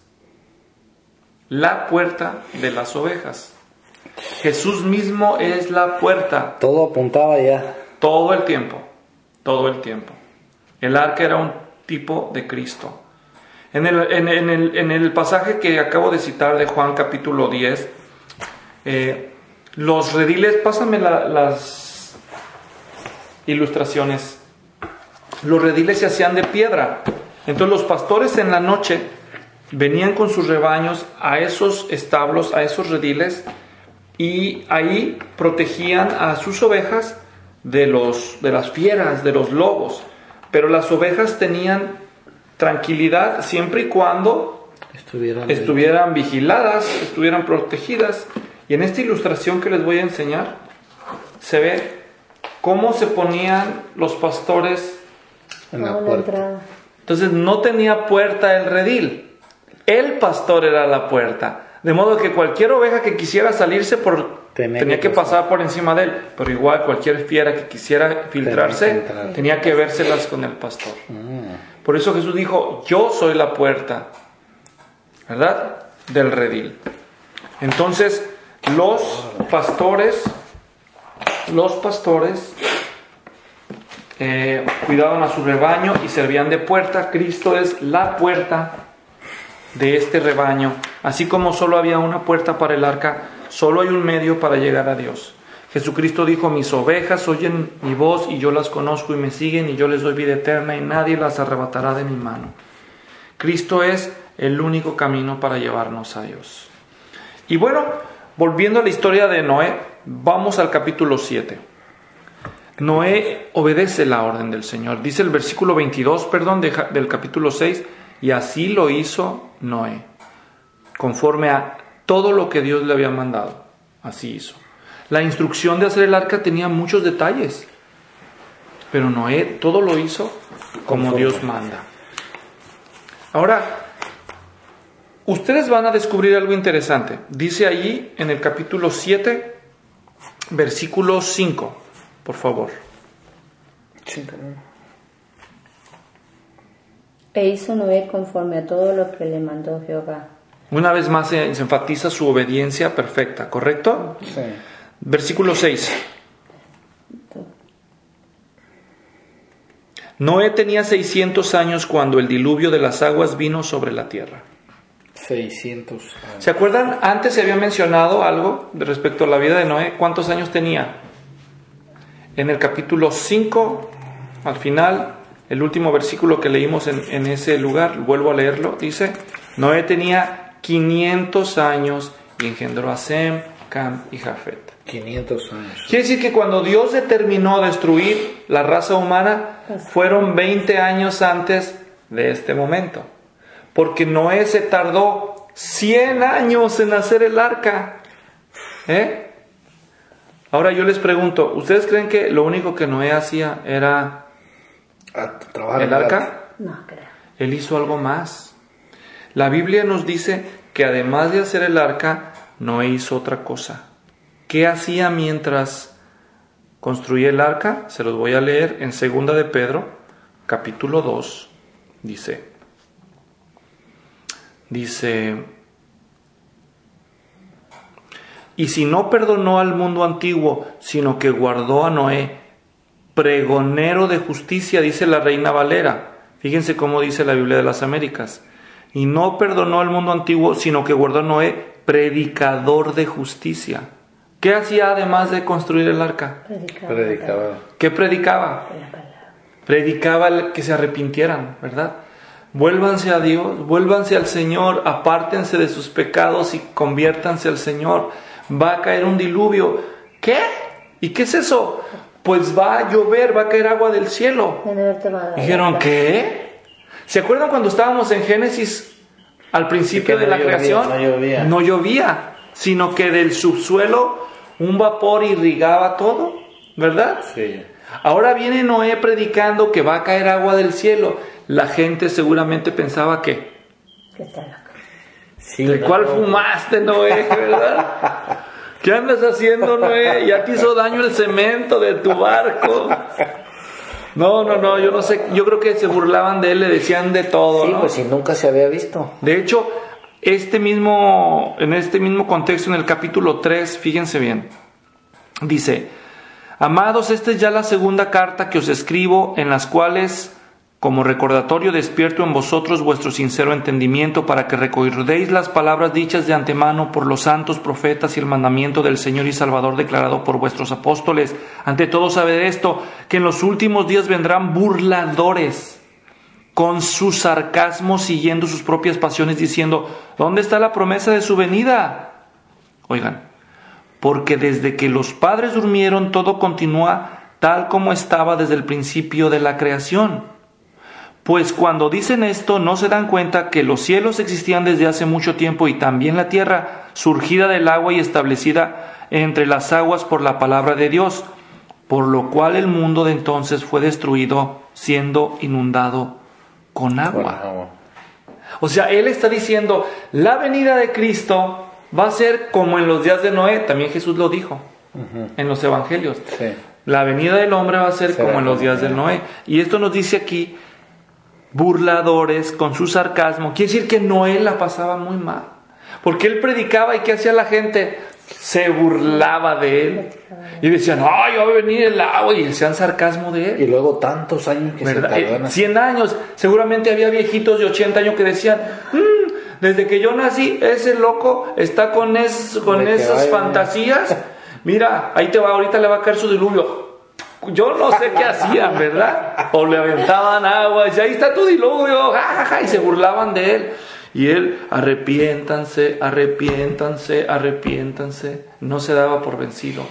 La puerta de las ovejas. Jesús mismo es la puerta. Todo apuntaba ya. Todo el tiempo. Todo el tiempo. El arca era un tipo de Cristo. En el, en, en el, en el pasaje que acabo de citar de Juan capítulo diez, eh, los rediles, pásame la, las ilustraciones. Los rediles se hacían de piedra. Entonces los pastores en la noche venían con sus rebaños a esos establos, a esos rediles, y ahí protegían a sus ovejas de, los, de las fieras, de los lobos. Pero las ovejas tenían tranquilidad siempre y cuando estuvieran, estuvieran vigiladas, estuvieran protegidas. Y en esta ilustración que les voy a enseñar se ve cómo se ponían los pastores en la puerta. Entonces no tenía puerta el redil, el pastor era la puerta, de modo que cualquier oveja que quisiera salirse por, tenía, tenía que pasar. pasar por encima de él, pero igual cualquier fiera que quisiera filtrarse tenía, tenía que vérselas con el pastor. Mm. Por eso Jesús dijo: yo soy la puerta, ¿verdad?, del redil. Entonces los pastores los pastores Eh, cuidaban a su rebaño y servían de puerta. Cristo es la puerta de este rebaño. Así como solo había una puerta para el arca, solo hay un medio para llegar a Dios. Jesucristo dijo: mis ovejas oyen mi voz y yo las conozco y me siguen y yo les doy vida eterna y nadie las arrebatará de mi mano. Cristo es el único camino para llevarnos a Dios. Y bueno, volviendo a la historia de Noé, vamos al capítulo siete. Noé obedece la orden del Señor. Dice el versículo veintidós, perdón, de, del capítulo seis: y así lo hizo Noé, conforme a todo lo que Dios le había mandado. Así hizo. La instrucción de hacer el arca tenía muchos detalles, pero Noé todo lo hizo como Dios manda. Ahora, ustedes van a descubrir algo interesante. Dice allí en el capítulo siete, versículo cinco. Por favor. E hizo Noé conforme a todo lo que le mandó Jehová. Una vez más se, se enfatiza su obediencia perfecta, ¿correcto? Sí. Versículo seis. Noé tenía seiscientos años cuando el diluvio de las aguas vino sobre la tierra. seiscientos años. ¿Se acuerdan? Antes se había mencionado algo respecto a la vida de Noé. ¿Cuántos años tenía? En el capítulo cinco, al final, el último versículo que leímos en, en ese lugar, vuelvo a leerlo, dice: Noé tenía quinientos años y engendró a Sem, Cam y Jafet. quinientos años. Quiere decir que cuando Dios determinó destruir la raza humana, fueron veinte años antes de este momento. Porque Noé se tardó cien años en hacer el arca. ¿Eh? Ahora yo les pregunto, ¿ustedes creen que lo único que Noé hacía era el arca? No creo. Él hizo algo más. La Biblia nos dice que además de hacer el arca, Noé hizo otra cosa. ¿Qué hacía mientras construía el arca? Se los voy a leer en segunda de Pedro, capítulo dos. Dice, dice, y si no perdonó al mundo antiguo, sino que guardó a Noé, pregonero de justicia, dice la Reina Valera. Fíjense cómo dice la Biblia de las Américas. Y no perdonó al mundo antiguo, sino que guardó a Noé, predicador de justicia. ¿Qué hacía además de construir el arca? Predicaba. Predicaba. ¿Qué predicaba? La palabra. Predicaba que se arrepintieran, ¿verdad? Vuélvanse a Dios, vuélvanse al Señor, apártense de sus pecados y conviértanse al Señor. Va a caer un diluvio. ¿Qué? ¿Y qué es eso? Pues va a llover, va a caer agua del cielo. Dijeron, ¿qué? ¿Se acuerdan cuando estábamos en Génesis al principio de no la llovía, creación? no llovía. No llovía, sino que del subsuelo un vapor irrigaba todo, ¿verdad? Sí. Ahora viene Noé predicando que va a caer agua del cielo. La gente seguramente pensaba que, Que está loco. Sí, ¿de no, cuál no. fumaste, Noé, verdad? ¿Qué andas haciendo, Noé? Ya te hizo daño el cemento de tu barco. No, no, no, yo no sé, yo creo que se burlaban de él, le decían de todo, Sí, ¿no? pues si nunca se había visto. De hecho, este mismo, en este mismo contexto, en el capítulo tres, fíjense bien, dice, amados, esta es ya la segunda carta que os escribo, en las cuales, como recordatorio, despierto en vosotros vuestro sincero entendimiento, para que recordéis las palabras dichas de antemano por los santos profetas y el mandamiento del Señor y Salvador declarado por vuestros apóstoles. Ante todo, sabed esto, que en los últimos días vendrán burladores, con su sarcasmo siguiendo sus propias pasiones, diciendo, ¿dónde está la promesa de su venida? Oigan, porque desde que los padres durmieron, todo continúa tal como estaba desde el principio de la creación. Pues cuando dicen esto, no se dan cuenta que los cielos existían desde hace mucho tiempo y también la tierra, surgida del agua y establecida entre las aguas por la palabra de Dios, por lo cual el mundo de entonces fue destruido, siendo inundado con agua. Bueno, O sea, él está diciendo, la venida de Cristo va a ser como en los días de Noé. También Jesús lo dijo uh-huh. en los evangelios. Sí. La venida del hombre va a ser Será como en los días de como- Noé. Y esto nos dice aquí, burladores, con su sarcasmo. Quiere decir que Noé la pasaba muy mal. Porque él predicaba y ¿qué hacía la gente? Se burlaba de él. Y decían, ¡ay, va a venir el agua! Y decían sarcasmo de él. Y luego tantos años que ¿Verdad? se tardan. Eh, cien años. Seguramente había viejitos de ochenta años que decían, "Mm, desde que yo nací, ese loco está con, es, con De que esas vaya. fantasías. Mira, ahí te va, ahorita le va a caer su diluvio." Yo no sé qué hacían, ¿verdad? O le aventaban agua, y ahí está tu diluvio, ja, ja, ja, y se burlaban de él. Y él, arrepiéntanse, arrepiéntanse, arrepiéntanse. No se daba por vencido.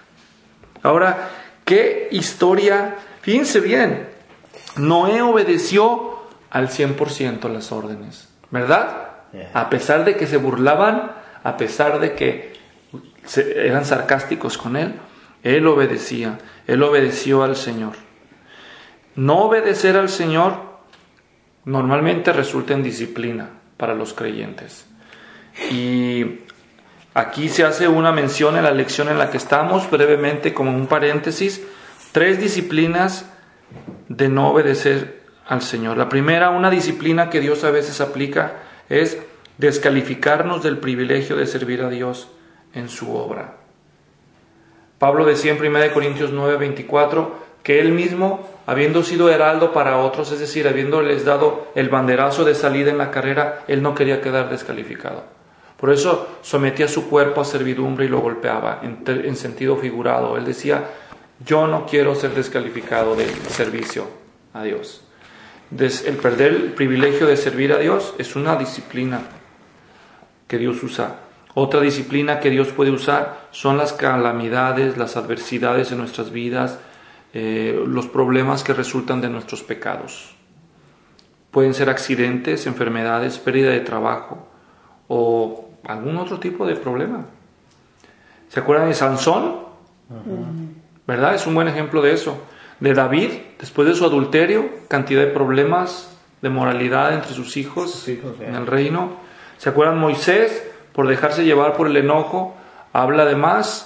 Ahora, qué historia. Fíjense bien, Noé obedeció al cien por ciento las órdenes, ¿verdad? Yeah. A pesar de que se burlaban, a pesar de que se- eran sarcásticos con él, él obedecía, él obedeció al Señor. No obedecer al Señor normalmente resulta en disciplina para los creyentes. Y aquí se hace una mención en la lección en la que estamos, brevemente como un paréntesis, tres disciplinas de no obedecer al Señor. La primera, una disciplina que Dios a veces aplica, es descalificarnos del privilegio de servir a Dios en su obra. Pablo decía en primera de Corintios nueve veinticuatro que él mismo, habiendo sido heraldo para otros, es decir, habiéndoles dado el banderazo de salida en la carrera, él no quería quedar descalificado. Por eso sometía su cuerpo a servidumbre y lo golpeaba en, te- en sentido figurado. Él decía, yo no quiero ser descalificado del servicio a Dios. Des- el perder el privilegio de servir a Dios es una disciplina que Dios usa. Otra disciplina que Dios puede usar son las calamidades, las adversidades en nuestras vidas, eh, los problemas que resultan de nuestros pecados. Pueden ser accidentes, enfermedades, pérdida de trabajo o algún otro tipo de problema. ¿Se acuerdan de Sansón? Uh-huh. ¿Verdad? Es un buen ejemplo de eso. De David, después de su adulterio, cantidad de problemas de moralidad entre sus hijos, sus hijos en el reino. ¿Se acuerdan Moisés? Por dejarse llevar por el enojo, habla de más,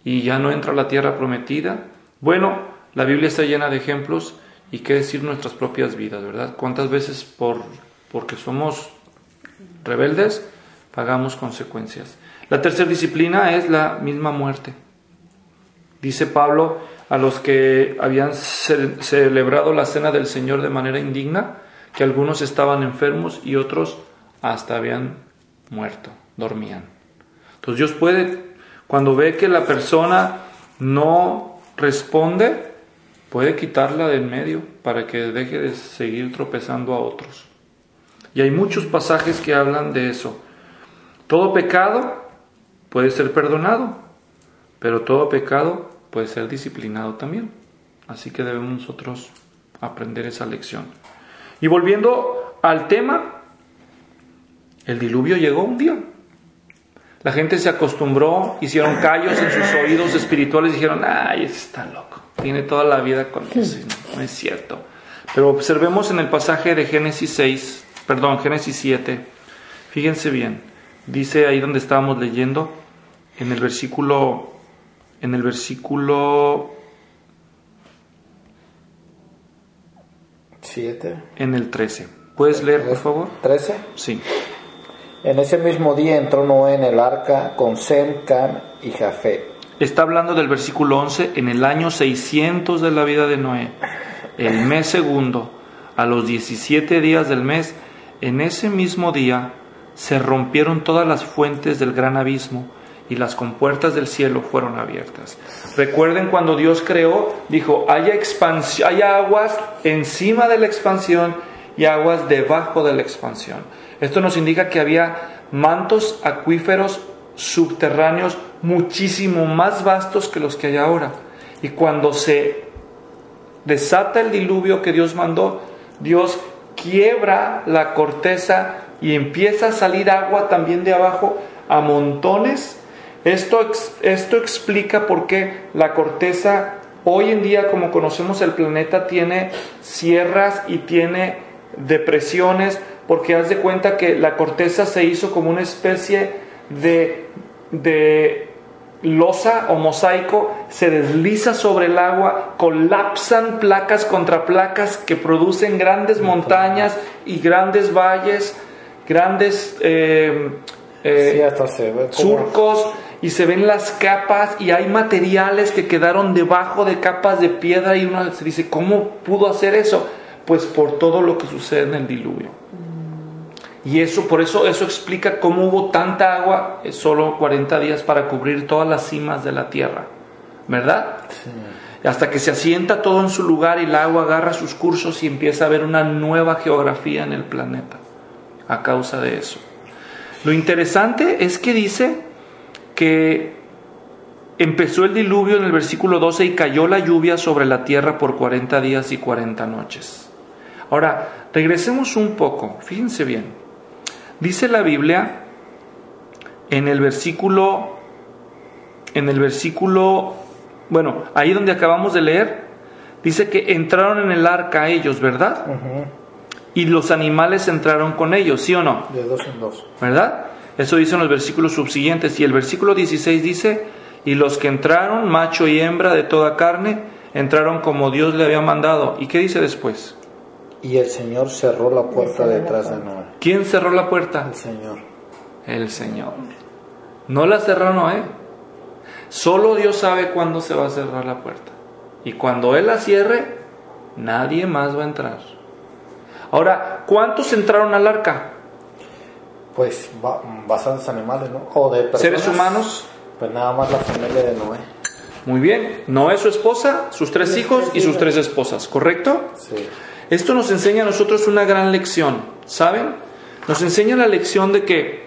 y ya no entra a la tierra prometida. Bueno, la Biblia está llena de ejemplos, y qué decir nuestras propias vidas, ¿verdad? ¿Cuántas veces por porque somos rebeldes pagamos consecuencias? La tercera disciplina es la misma muerte. Dice Pablo a los que habían ce- celebrado la cena del Señor de manera indigna, que algunos estaban enfermos y otros hasta habían muerto, dormían. Entonces Dios puede, cuando ve que la persona no responde, puede quitarla del medio para que deje de seguir tropezando a otros. Y hay muchos pasajes que hablan de eso. Todo pecado puede ser perdonado, pero todo pecado puede ser disciplinado también. Así que debemos nosotros aprender esa lección. Y volviendo al tema, el diluvio llegó un día. La gente se acostumbró, hicieron callos en sus oídos espirituales y dijeron, ay, ese está loco, tiene toda la vida con eso. No, no es cierto. Pero observemos en el pasaje de Génesis seis, perdón, Génesis siete, fíjense bien, dice ahí donde estábamos leyendo, en el versículo, en el versículo siete. En el trece. ¿Puedes leer, por favor? ¿trece? Sí. En ese mismo día entró Noé en el arca con Sem, Cam y Jafet. Está hablando del versículo once, en el año seiscientos de la vida de Noé, el mes segundo, a los diecisiete días del mes, en ese mismo día se rompieron todas las fuentes del gran abismo y las compuertas del cielo fueron abiertas. Recuerden cuando Dios creó, dijo, haya expansión, haya aguas encima de la expansión y aguas debajo de la expansión. Esto nos indica que había mantos acuíferos subterráneos muchísimo más vastos que los que hay ahora. Y cuando se desata el diluvio que Dios mandó, Dios quiebra la corteza y empieza a salir agua también de abajo a montones. Esto, esto explica por qué la corteza hoy en día, como conocemos el planeta, tiene sierras y tiene depresiones, porque haz de cuenta que la corteza se hizo como una especie de, de losa o mosaico, se desliza sobre el agua, colapsan placas contra placas que producen grandes montañas y grandes valles, grandes eh, eh, sí, hasta se ve como... surcos, y se ven las capas y hay materiales que quedaron debajo de capas de piedra y uno se dice, ¿cómo pudo hacer eso? Pues por todo lo que sucede en el diluvio. Y eso, por eso, eso explica cómo hubo tanta agua en solo cuarenta días para cubrir todas las cimas de la tierra, ¿verdad? Sí. Hasta que se asienta todo en su lugar y el agua agarra sus cursos y empieza a haber una nueva geografía en el planeta a causa de eso. Lo interesante es que dice que empezó el diluvio en el versículo doce y cayó la lluvia sobre la tierra por cuarenta días y cuarenta noches. Ahora, regresemos un poco, fíjense bien. Dice la Biblia en el versículo, en el versículo, bueno, ahí donde acabamos de leer, dice que entraron en el arca ellos, ¿verdad? Uh-huh. Y los animales entraron con ellos, ¿sí o no? De dos en dos. ¿Verdad? Eso dice en los versículos subsiguientes. Y el versículo dieciséis dice, y los que entraron, macho y hembra de toda carne, entraron como Dios le había mandado. ¿Y qué dice después? Y el Señor cerró la puerta detrás de Noé. ¿Quién cerró la puerta? El Señor. El Señor. No la cerró Noé. Solo Dios sabe cuándo se va a cerrar la puerta. Y cuando Él la cierre, nadie más va a entrar. Ahora, ¿cuántos entraron al arca? Pues bastantes animales, ¿no? O de personas. ¿Seres humanos? Pues nada más la familia de Noé. Muy bien. Noé, su esposa, sus tres hijos y sus tres esposas, ¿correcto? Sí. Esto nos enseña a nosotros una gran lección, ¿saben? Nos enseña la lección de que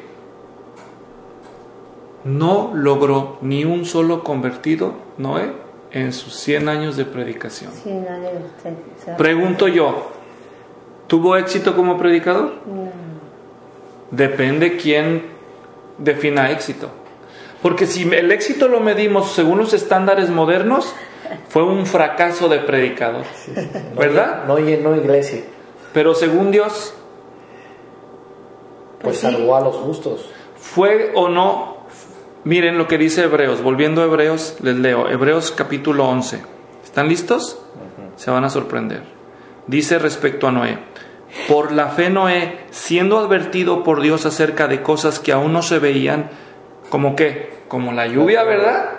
no logró ni un solo convertido Noé en sus cien años de predicación. Sí, nadie sabe. Pregunto yo, ¿tuvo éxito como predicador? No. Depende quién defina éxito. Porque si el éxito lo medimos según los estándares modernos, fue un fracaso de predicador, sí, sí. No, ¿verdad? No llenó iglesia. Pero según Dios, pues salvó a los justos. ¿fue o no Miren lo que dice Hebreos. Volviendo a Hebreos, les leo. Hebreos capítulo once. ¿Están listos? Uh-huh. Se van a sorprender. Dice respecto a Noé: por la fe Noé, siendo advertido por Dios acerca de cosas que aún no se veían, ¿como qué? Como la lluvia, ¿verdad?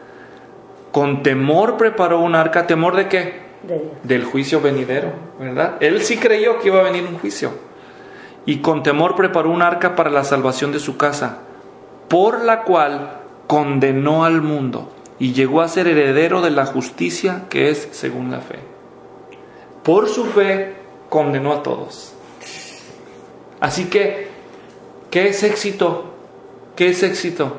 Con temor preparó un arca. ¿Temor de qué? De Dios. Del juicio venidero, ¿verdad? Él sí creyó que iba a venir un juicio. Y con temor preparó un arca para la salvación de su casa, por la cual condenó al mundo y llegó a ser heredero de la justicia que es según la fe. Por su fe condenó a todos. Así que, ¿qué es éxito? ¿Qué es éxito?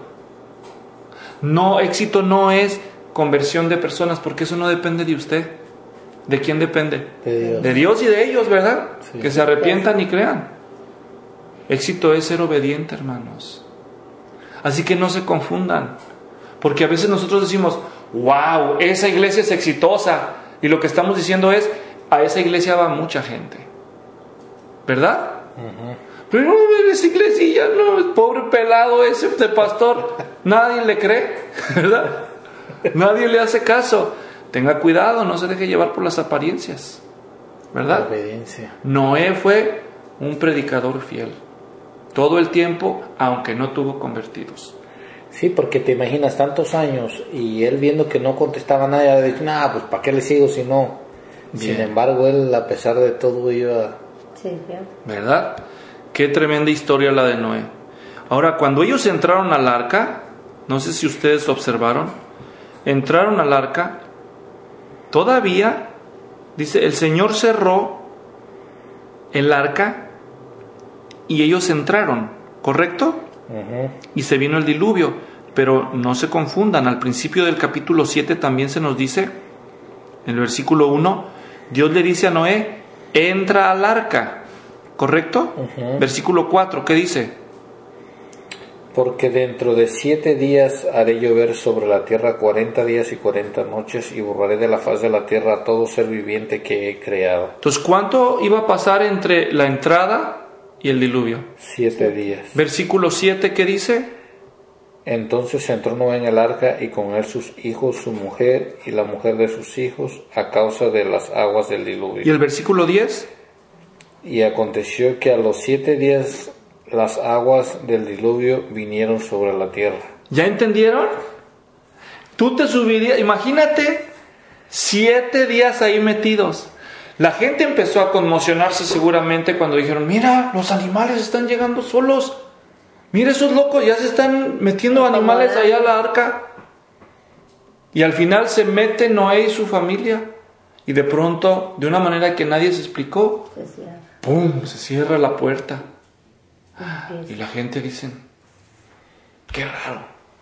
No, éxito no es conversión de personas, porque eso no depende de usted. ¿De quién depende? De Dios, de Dios y de ellos, ¿verdad? Sí. Que se arrepientan y crean. Éxito es ser obediente, hermanos. Así que no se confundan, porque a veces nosotros decimos: wow, esa iglesia es exitosa, y lo que estamos diciendo es: a esa iglesia va mucha gente, ¿verdad? Uh-huh. Pero esa iglesia, no, pobre pelado ese de pastor, nadie le cree, ¿verdad? Nadie le hace caso. Tenga cuidado, no se deje llevar por las apariencias, ¿verdad? Obediencia. Noé fue un predicador fiel todo el tiempo, aunque no tuvo convertidos. Sí, porque te imaginas tantos años y él viendo que no contestaba nada, dice: nah, pues ¿para qué le sigo si no? Bien. Sin embargo, él, a pesar de todo, iba... Sí, bien. ¿Verdad? Qué tremenda historia la de Noé. Ahora, cuando ellos entraron al arca, no sé si ustedes observaron, entraron al arca, todavía, dice, el Señor cerró el arca y ellos entraron, ¿correcto? Uh-huh. Y se vino el diluvio. Pero no se confundan, al principio del capítulo siete también se nos dice, en el versículo uno, Dios le dice a Noé: entra al arca, ¿correcto? Uh-huh. Versículo cuatro, ¿qué dice? Porque dentro de siete días haré llover sobre la tierra cuarenta días y cuarenta noches, y borraré de la faz de la tierra a todo ser viviente que he creado. Entonces, ¿cuánto iba a pasar entre la entrada y el diluvio? Siete días. Versículo siete, ¿qué dice? Entonces entró Noé en el arca, y con él sus hijos, su mujer y la mujer de sus hijos, a causa de las aguas del diluvio. ¿Y el versículo diez? Y aconteció que a los siete días las aguas del diluvio vinieron sobre la tierra. ¿Ya entendieron? Tú te subirías, imagínate, siete días ahí metidos. La gente empezó a conmocionarse seguramente cuando dijeron: mira, los animales están llegando solos. Mira, esos locos ya se están metiendo animales allá a la arca. Y al final se mete Noé y su familia. Y de pronto, de una manera que nadie se explicó, ¡pum!, se cierra la puerta. Y la gente dice: qué raro.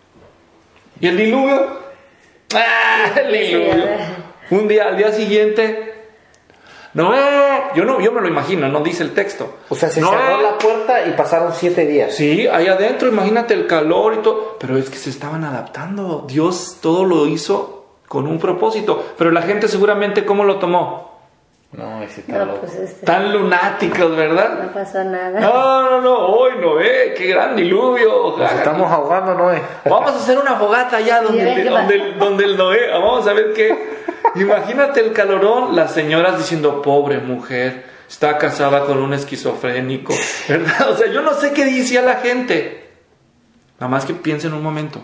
¿Y el diluvio? ¡Ah, el diluvio! Un día, al día siguiente, Noé, yo no, yo me lo imagino, no dice el texto. O sea, se Noé, cerró la puerta y pasaron siete días. Sí, ahí adentro, imagínate el calor y todo. Pero es que se estaban adaptando. Dios todo lo hizo con un propósito. Pero la gente seguramente, ¿cómo lo tomó? No, ese está No, loco. pues este, Tan lunáticos, ¿verdad? no pasó nada. No, no, no, hoy Noé, qué gran diluvio. Nos estamos ahogando, Noé. Vamos a hacer una fogata allá donde, Sí, donde, el, donde el Noé. Vamos a ver qué. Imagínate el calorón, las señoras diciendo: pobre mujer, está casada con un esquizofrénico, ¿verdad? O sea, yo no sé qué decía la gente. Nada más que piensen un momento.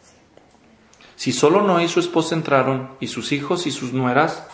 Si solo Noé y su esposa entraron, y sus hijos y sus nueras,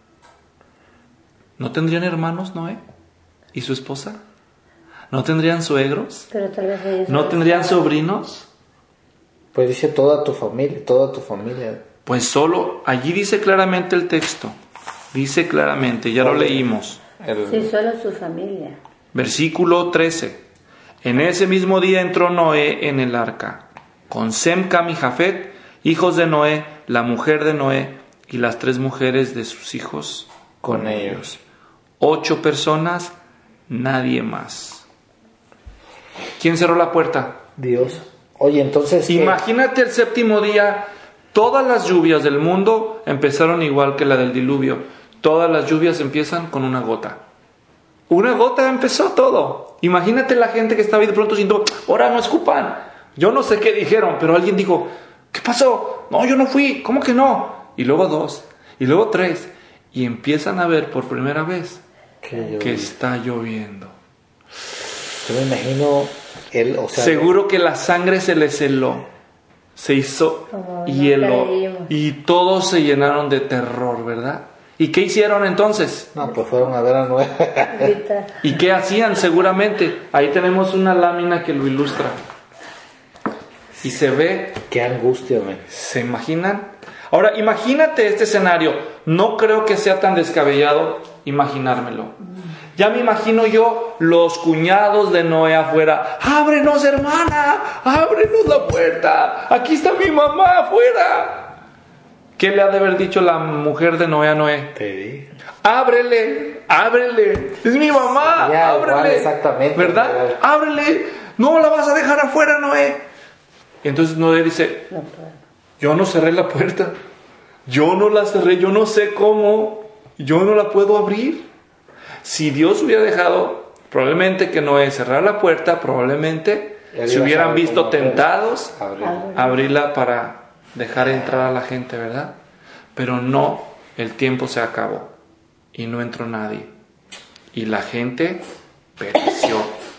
¿no tendrían hermanos Noé y su esposa? ¿No tendrían suegros? Pero tal vez ellos ¿No tendrían sobrinos? Pues dice toda tu familia, toda tu familia. Pues solo, allí dice claramente el texto. Dice claramente, ya lo leímos. El... Sí, solo su familia. Versículo trece. En ese mismo día entró Noé en el arca, con Sem, Cam y Jafet, hijos de Noé, la mujer de Noé, y las tres mujeres de sus hijos con, con ellos. ellos. Ocho personas, nadie más. ¿Quién cerró la puerta? Dios. Oye, entonces... Imagínate el séptimo día. Todas las lluvias del mundo empezaron igual que la del diluvio. Todas las lluvias empiezan con una gota. Una gota empezó todo. Imagínate la gente que estaba ahí de pronto diciendo: ahora no escupan. Yo no sé qué dijeron, pero alguien dijo, ¿qué pasó? No, yo no fui, ¿cómo que no? Y luego dos, y luego tres, y empiezan a ver por primera vez que, que está lloviendo. Yo me imagino él, o sea, seguro que la sangre se les heló, se hizo Como hielo, no y todos se llenaron de terror, ¿verdad? ¿Y qué hicieron entonces? no, pues fueron a ver a Noé. Ahorita. ¿Y qué hacían? Seguramente. Ahí tenemos una lámina que lo ilustra. Y se ve, Qué angustia, man. ¿se imaginan? Ahora, imagínate este escenario. No creo que sea tan descabellado imaginármelo. Ya me imagino yo los cuñados de Noé afuera. ¡Ábrenos, hermana! ¡Ábrenos la puerta! ¡Aquí está mi mamá afuera! ¿Qué le ha de haber dicho la mujer de Noé a Noé? Te dije. ¡Ábrele! ¡Ábrele! ¡Es mi mamá! Ya, ¡Ábrele! igual, exactamente. ¿Verdad? ¡Ábrele! ¡No la vas a dejar afuera, Noé! Y entonces Noé dice, No puedo. yo no cerré la puerta. Yo no la cerré. Yo no sé cómo. Yo no la puedo abrir. Si Dios hubiera dejado, probablemente que Noé cerrara la puerta, probablemente Él se iba a hubieran saber visto cómo hacer. tentados Abrir. a abrirla para dejar entrar a la gente, ¿verdad? Pero no, el tiempo se acabó y no entró nadie. Y la gente pereció.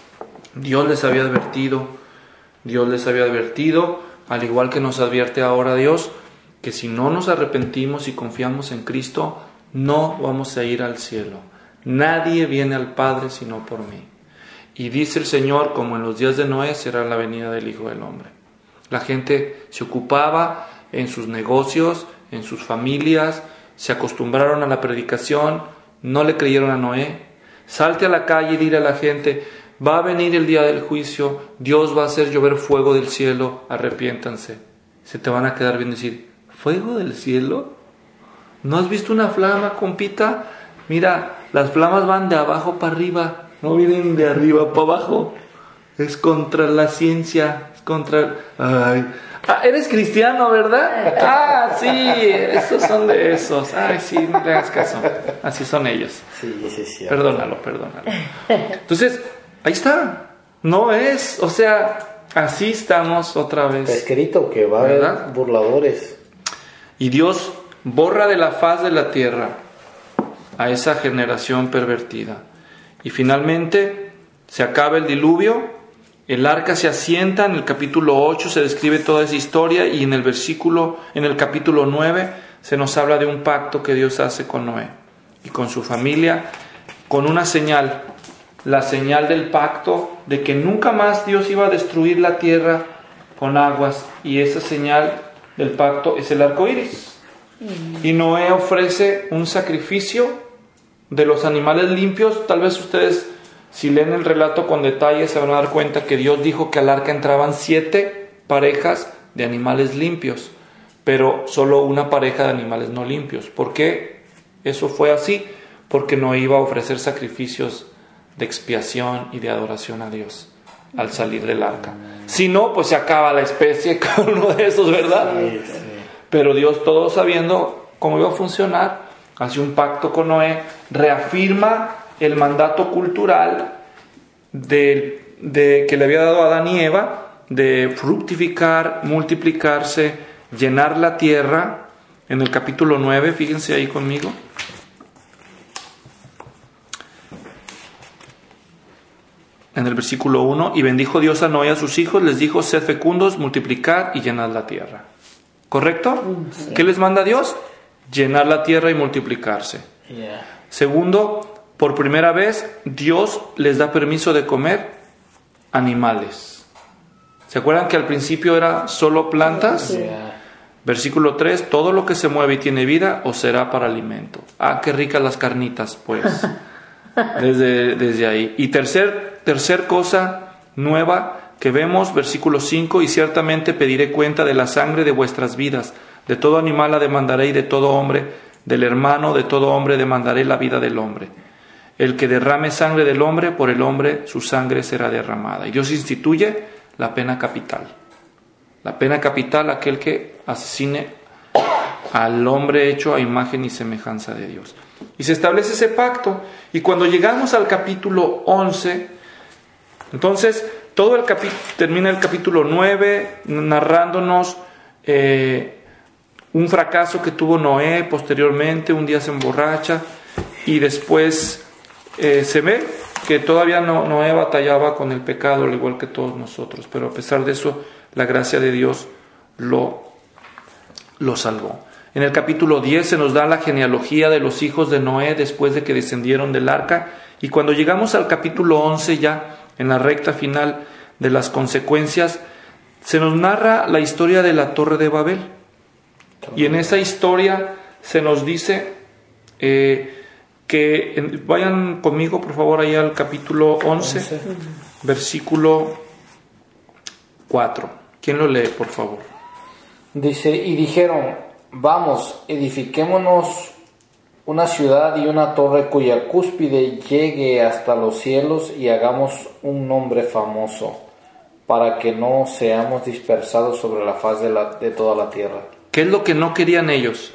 Dios les había advertido, Dios les había advertido, al igual que nos advierte ahora Dios, que si no nos arrepentimos y confiamos en Cristo, no vamos a ir al cielo. Nadie viene al Padre sino por mí. Y dice el Señor, como en los días de Noé, será la venida del Hijo del Hombre. La gente se ocupaba en sus negocios, en sus familias, se acostumbraron a la predicación, no le creyeron a Noé. Salte a la calle y dile a la gente, va a venir el día del juicio, Dios va a hacer llover fuego del cielo, arrepiéntanse. Se te van a quedar bien decir, ¿fuego del cielo? ¿No has visto una flama, compita? Mira, las flamas van de abajo para arriba, no vienen de arriba para abajo. Es contra la ciencia, es contra... Ay. Ah, eres cristiano, ¿verdad? Ah, sí, esos son de esos. Ay, sí, no le hagas caso. Así son ellos. Sí, sí, sí. Perdónalo, perdónalo. Entonces, ahí está. No es, o sea, así estamos otra Está vez. escrito que va a ¿Verdad? haber burladores. Y Dios borra de la faz de la tierra a esa generación pervertida. Y finalmente se acaba el diluvio. El arca se asienta, en el capítulo ocho se describe toda esa historia y en el versículo, en el capítulo nueve se nos habla de un pacto que Dios hace con Noé y con su familia, con una señal, la señal del pacto de que nunca más Dios iba a destruir la tierra con aguas, y esa señal del pacto es el arco iris. Y Noé ofrece un sacrificio de los animales limpios. Tal vez ustedes, si leen el relato con detalle, se van a dar cuenta que Dios dijo que al arca entraban siete parejas de animales limpios, pero solo una pareja de animales no limpios. ¿Por qué eso fue así? Porque no iba a ofrecer sacrificios de expiación y de adoración a Dios al salir del arca. Si no, pues se acaba la especie con uno de esos, ¿verdad? Sí, sí. Pero Dios, todo sabiendo cómo iba a funcionar, hace un pacto con Noé, reafirma el mandato cultural de, de que le había dado a Adán y Eva de fructificar, multiplicarse, llenar la tierra. En el capítulo nueve, fíjense ahí conmigo. En el versículo uno, y bendijo Dios a Noé y a sus hijos, les dijo, sed fecundos, multiplicad y llenad la tierra. ¿Correcto? Sí. ¿Qué les manda Dios? Llenar la tierra y multiplicarse. Yeah. Segundo, por primera vez, Dios les da permiso de comer animales. ¿Se acuerdan que al principio era solo plantas? Sí. Yeah. Versículo tres, todo lo que se mueve y tiene vida os será para alimento. Ah, qué ricas las carnitas, pues. Desde, desde ahí. Y tercer, tercer cosa nueva que vemos, versículo cinco, y ciertamente pediré cuenta de la sangre de vuestras vidas. De todo animal la demandaré y de todo hombre, del hermano de todo hombre demandaré la vida del hombre. El que derrame sangre del hombre, por el hombre su sangre será derramada. Y Dios instituye la pena capital. La pena capital, aquel que asesine al hombre hecho a imagen y semejanza de Dios. Y se establece ese pacto. Y cuando llegamos al capítulo once, entonces todo el capítulo, termina el capítulo nueve narrándonos eh, un fracaso que tuvo Noé posteriormente. Un día se emborracha y después eh, se ve que todavía no, Noé batallaba con el pecado, al igual que todos nosotros, pero a pesar de eso, la gracia de Dios lo, lo salvó. En el capítulo diez se nos da la genealogía de los hijos de Noé después de que descendieron del arca, y cuando llegamos al capítulo once, ya en la recta final de las consecuencias, se nos narra la historia de la Torre de Babel. Y en esa historia se nos dice eh, que, en, vayan conmigo por favor ahí al capítulo once, once. Versículo cuatro. ¿Quién lo lee, por favor? Dice, y dijeron, vamos, edifiquémonos una ciudad y una torre cuya cúspide llegue hasta los cielos y hagamos un nombre famoso, para que no seamos dispersados sobre la faz de, la, de toda la tierra. ¿Qué es lo que no querían ellos?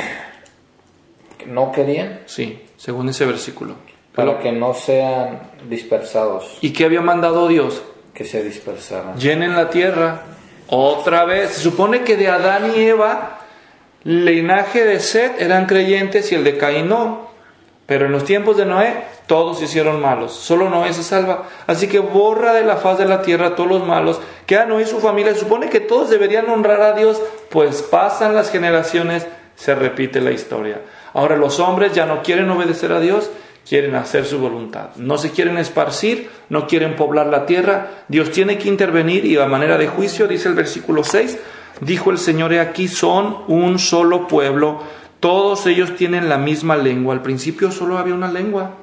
¿No querían? Sí, según ese versículo. Para que no sean dispersados. ¿Y qué había mandado Dios? Que se dispersaran. Llenen la tierra. Otra vez. Se supone que de Adán y Eva, el linaje de Set eran creyentes y el de Caín no. Pero en los tiempos de Noé, todos se hicieron malos. Solo Noé se salva. Así que borra de la faz de la tierra a todos los malos. Queda Noé y su familia. Se supone que todos deberían honrar a Dios. Pues pasan las generaciones, se repite la historia. Ahora los hombres ya no quieren obedecer a Dios, quieren hacer su voluntad. No se quieren esparcir, no quieren poblar la tierra. Dios tiene que intervenir y a manera de juicio, dice el versículo seis, dijo el Señor, he aquí son un solo pueblo, todos ellos tienen la misma lengua. Al principio solo había una lengua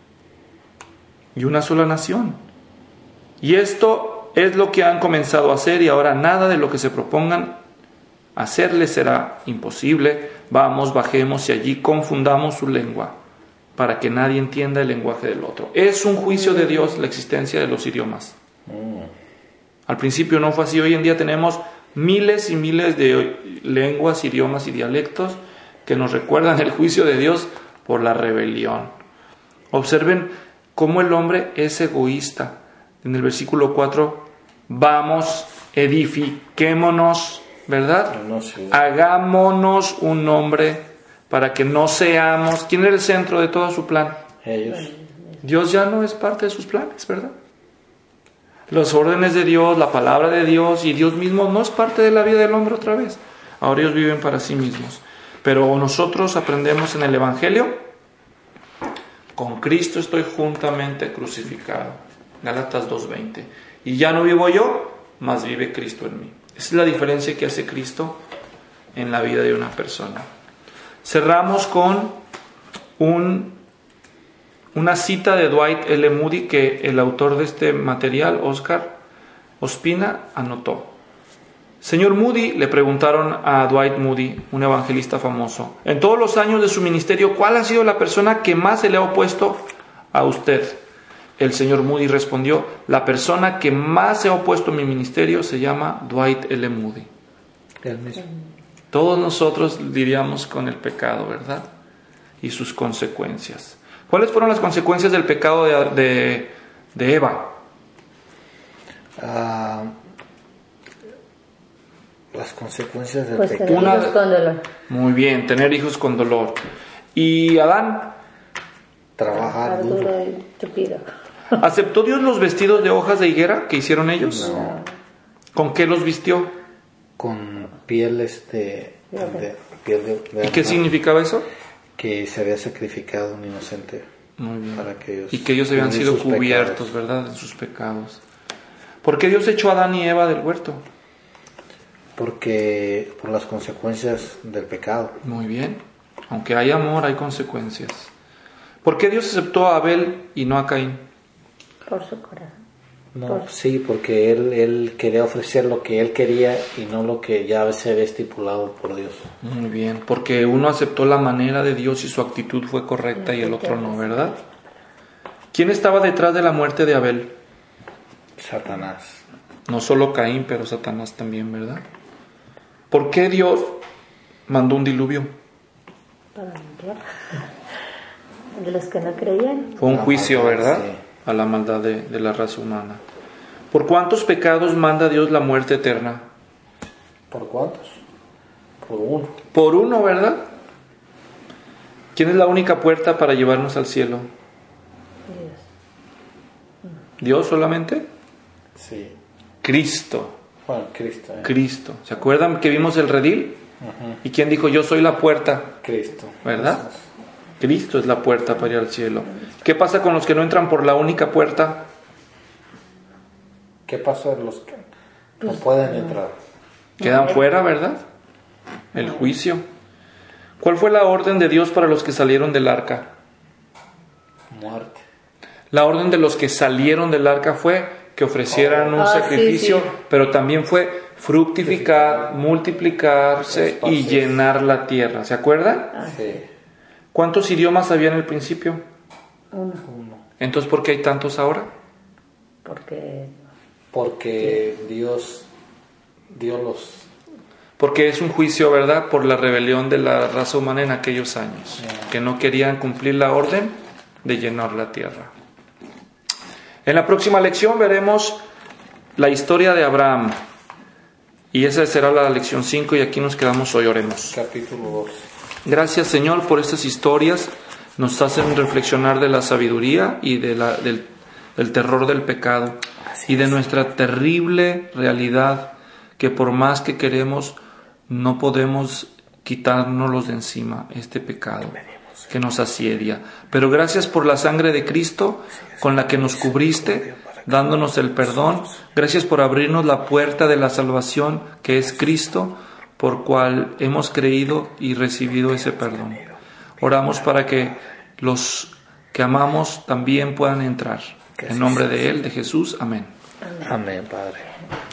y una sola nación. Y esto es lo que han comenzado a hacer, y ahora nada de lo que se propongan hacerles será imposible. Vamos, bajemos y allí confundamos su lengua, para que nadie entienda el lenguaje del otro. Es un juicio de Dios la existencia de los idiomas. Al principio no fue así. Hoy en día tenemos miles y miles de lenguas, idiomas y dialectos que nos recuerdan el juicio de Dios por la rebelión. Observen cómo el hombre es egoísta. En el versículo cuatro, vamos, edifiquémonos, ¿verdad? No, sí. Hagámonos un nombre para que no seamos... ¿Quién era el centro de todo su plan? Ellos. Dios ya no es parte de sus planes, ¿verdad? Los órdenes de Dios, la palabra de Dios y Dios mismo no es parte de la vida del hombre otra vez. Ahora ellos viven para sí mismos. Pero nosotros aprendemos en el Evangelio, con Cristo estoy juntamente crucificado. Gálatas dos veinte. Y ya no vivo yo, mas vive Cristo en mí. Esa es la diferencia que hace Cristo en la vida de una persona. Cerramos con un, una cita de Dwight L. Moody que el autor de este material, Oscar Ospina, anotó. Señor Moody, le preguntaron a Dwight Moody, un evangelista famoso, en todos los años de su ministerio, ¿cuál ha sido la persona que más se le ha opuesto a usted? El señor Moody respondió, la persona que más se ha opuesto a mi ministerio se llama Dwight L. Moody. Él mismo. Todos nosotros lidiamos con el pecado, ¿verdad? Y sus consecuencias. ¿Cuáles fueron las consecuencias del pecado de, de, de Eva? Uh, las consecuencias del pues pecado. tener hijos con dolor. Muy bien, tener hijos con dolor. ¿Y Adán? Trabajar duro. ¿Aceptó Dios los vestidos de hojas de higuera que hicieron ellos? No. ¿Con qué los vistió? Con pieles de, de, piel de, de ¿Y qué significaba eso? Que se había sacrificado un inocente. Muy bien. Para que ellos y que ellos habían sido cubiertos, pecados. ¿Verdad? En sus pecados. ¿Por qué Dios echó a Adán y Eva del huerto? Porque por las consecuencias del pecado. Muy bien. Aunque hay amor, hay consecuencias. ¿Por qué Dios aceptó a Abel y no a Caín? Por su corazón. No, por... sí, porque él, él quería ofrecer lo que él quería y no lo que ya se había estipulado por Dios. Muy bien, porque uno aceptó la manera de Dios y su actitud fue correcta y el otro no, ¿verdad? ¿Quién estaba detrás de la muerte de Abel? Satanás. No solo Caín, pero Satanás también, ¿verdad? ¿Por qué Dios mandó un diluvio? Para limpiar de los que no creían. Fue un la juicio, maldad, ¿verdad? Sí. A la maldad de, de la raza humana. ¿Por cuántos pecados manda Dios la muerte eterna? ¿Por cuántos? Por uno. Por uno, ¿verdad? ¿Quién es la única puerta para llevarnos al cielo? Dios. ¿Dios solamente? Sí. Cristo. Bueno, Cristo. ¿eh? Cristo. ¿Se acuerdan que vimos el redil? Ujú. ¿Y quién dijo yo soy la puerta? Cristo. ¿Verdad? Eso es. Cristo es la puerta para ir al cielo. ¿Qué pasa con los que no entran por la única puerta? ¿Qué pasa con los que no pueden entrar? Quedan fuera, ¿verdad? El juicio. ¿Cuál fue la orden de Dios para los que salieron del arca? Muerte. La orden de los que salieron del arca fue que ofrecieran un Ah, sí, sacrificio, sí. pero también fue fructificar, multiplicarse y Espacios. llenar la tierra. ¿Se acuerdan? Sí. ¿Cuántos idiomas había en el principio? Uno. Uno. Entonces, ¿por qué hay tantos ahora? Porque Porque Dios dio los... Porque es un juicio, ¿verdad?, por la rebelión de la raza humana en aquellos años, que no querían cumplir la orden de llenar la tierra. En la próxima lección veremos la historia de Abraham, y esa será la lección cinco, y aquí nos quedamos hoy. Oremos. Capítulo dos. Gracias, Señor, por estas historias. Nos hacen reflexionar de la sabiduría y de la, del, del terror del pecado y de nuestra terrible realidad, que por más que queremos no podemos quitárnoslos de encima, este pecado que nos asedia. Pero gracias por la sangre de Cristo con la que nos cubriste, dándonos el perdón. Gracias por abrirnos la puerta de la salvación, que es Cristo, por cual hemos creído y recibido ese perdón. Oramos para que los que amamos también puedan entrar. En nombre de Él, de Jesús. Amén. Amén, Padre.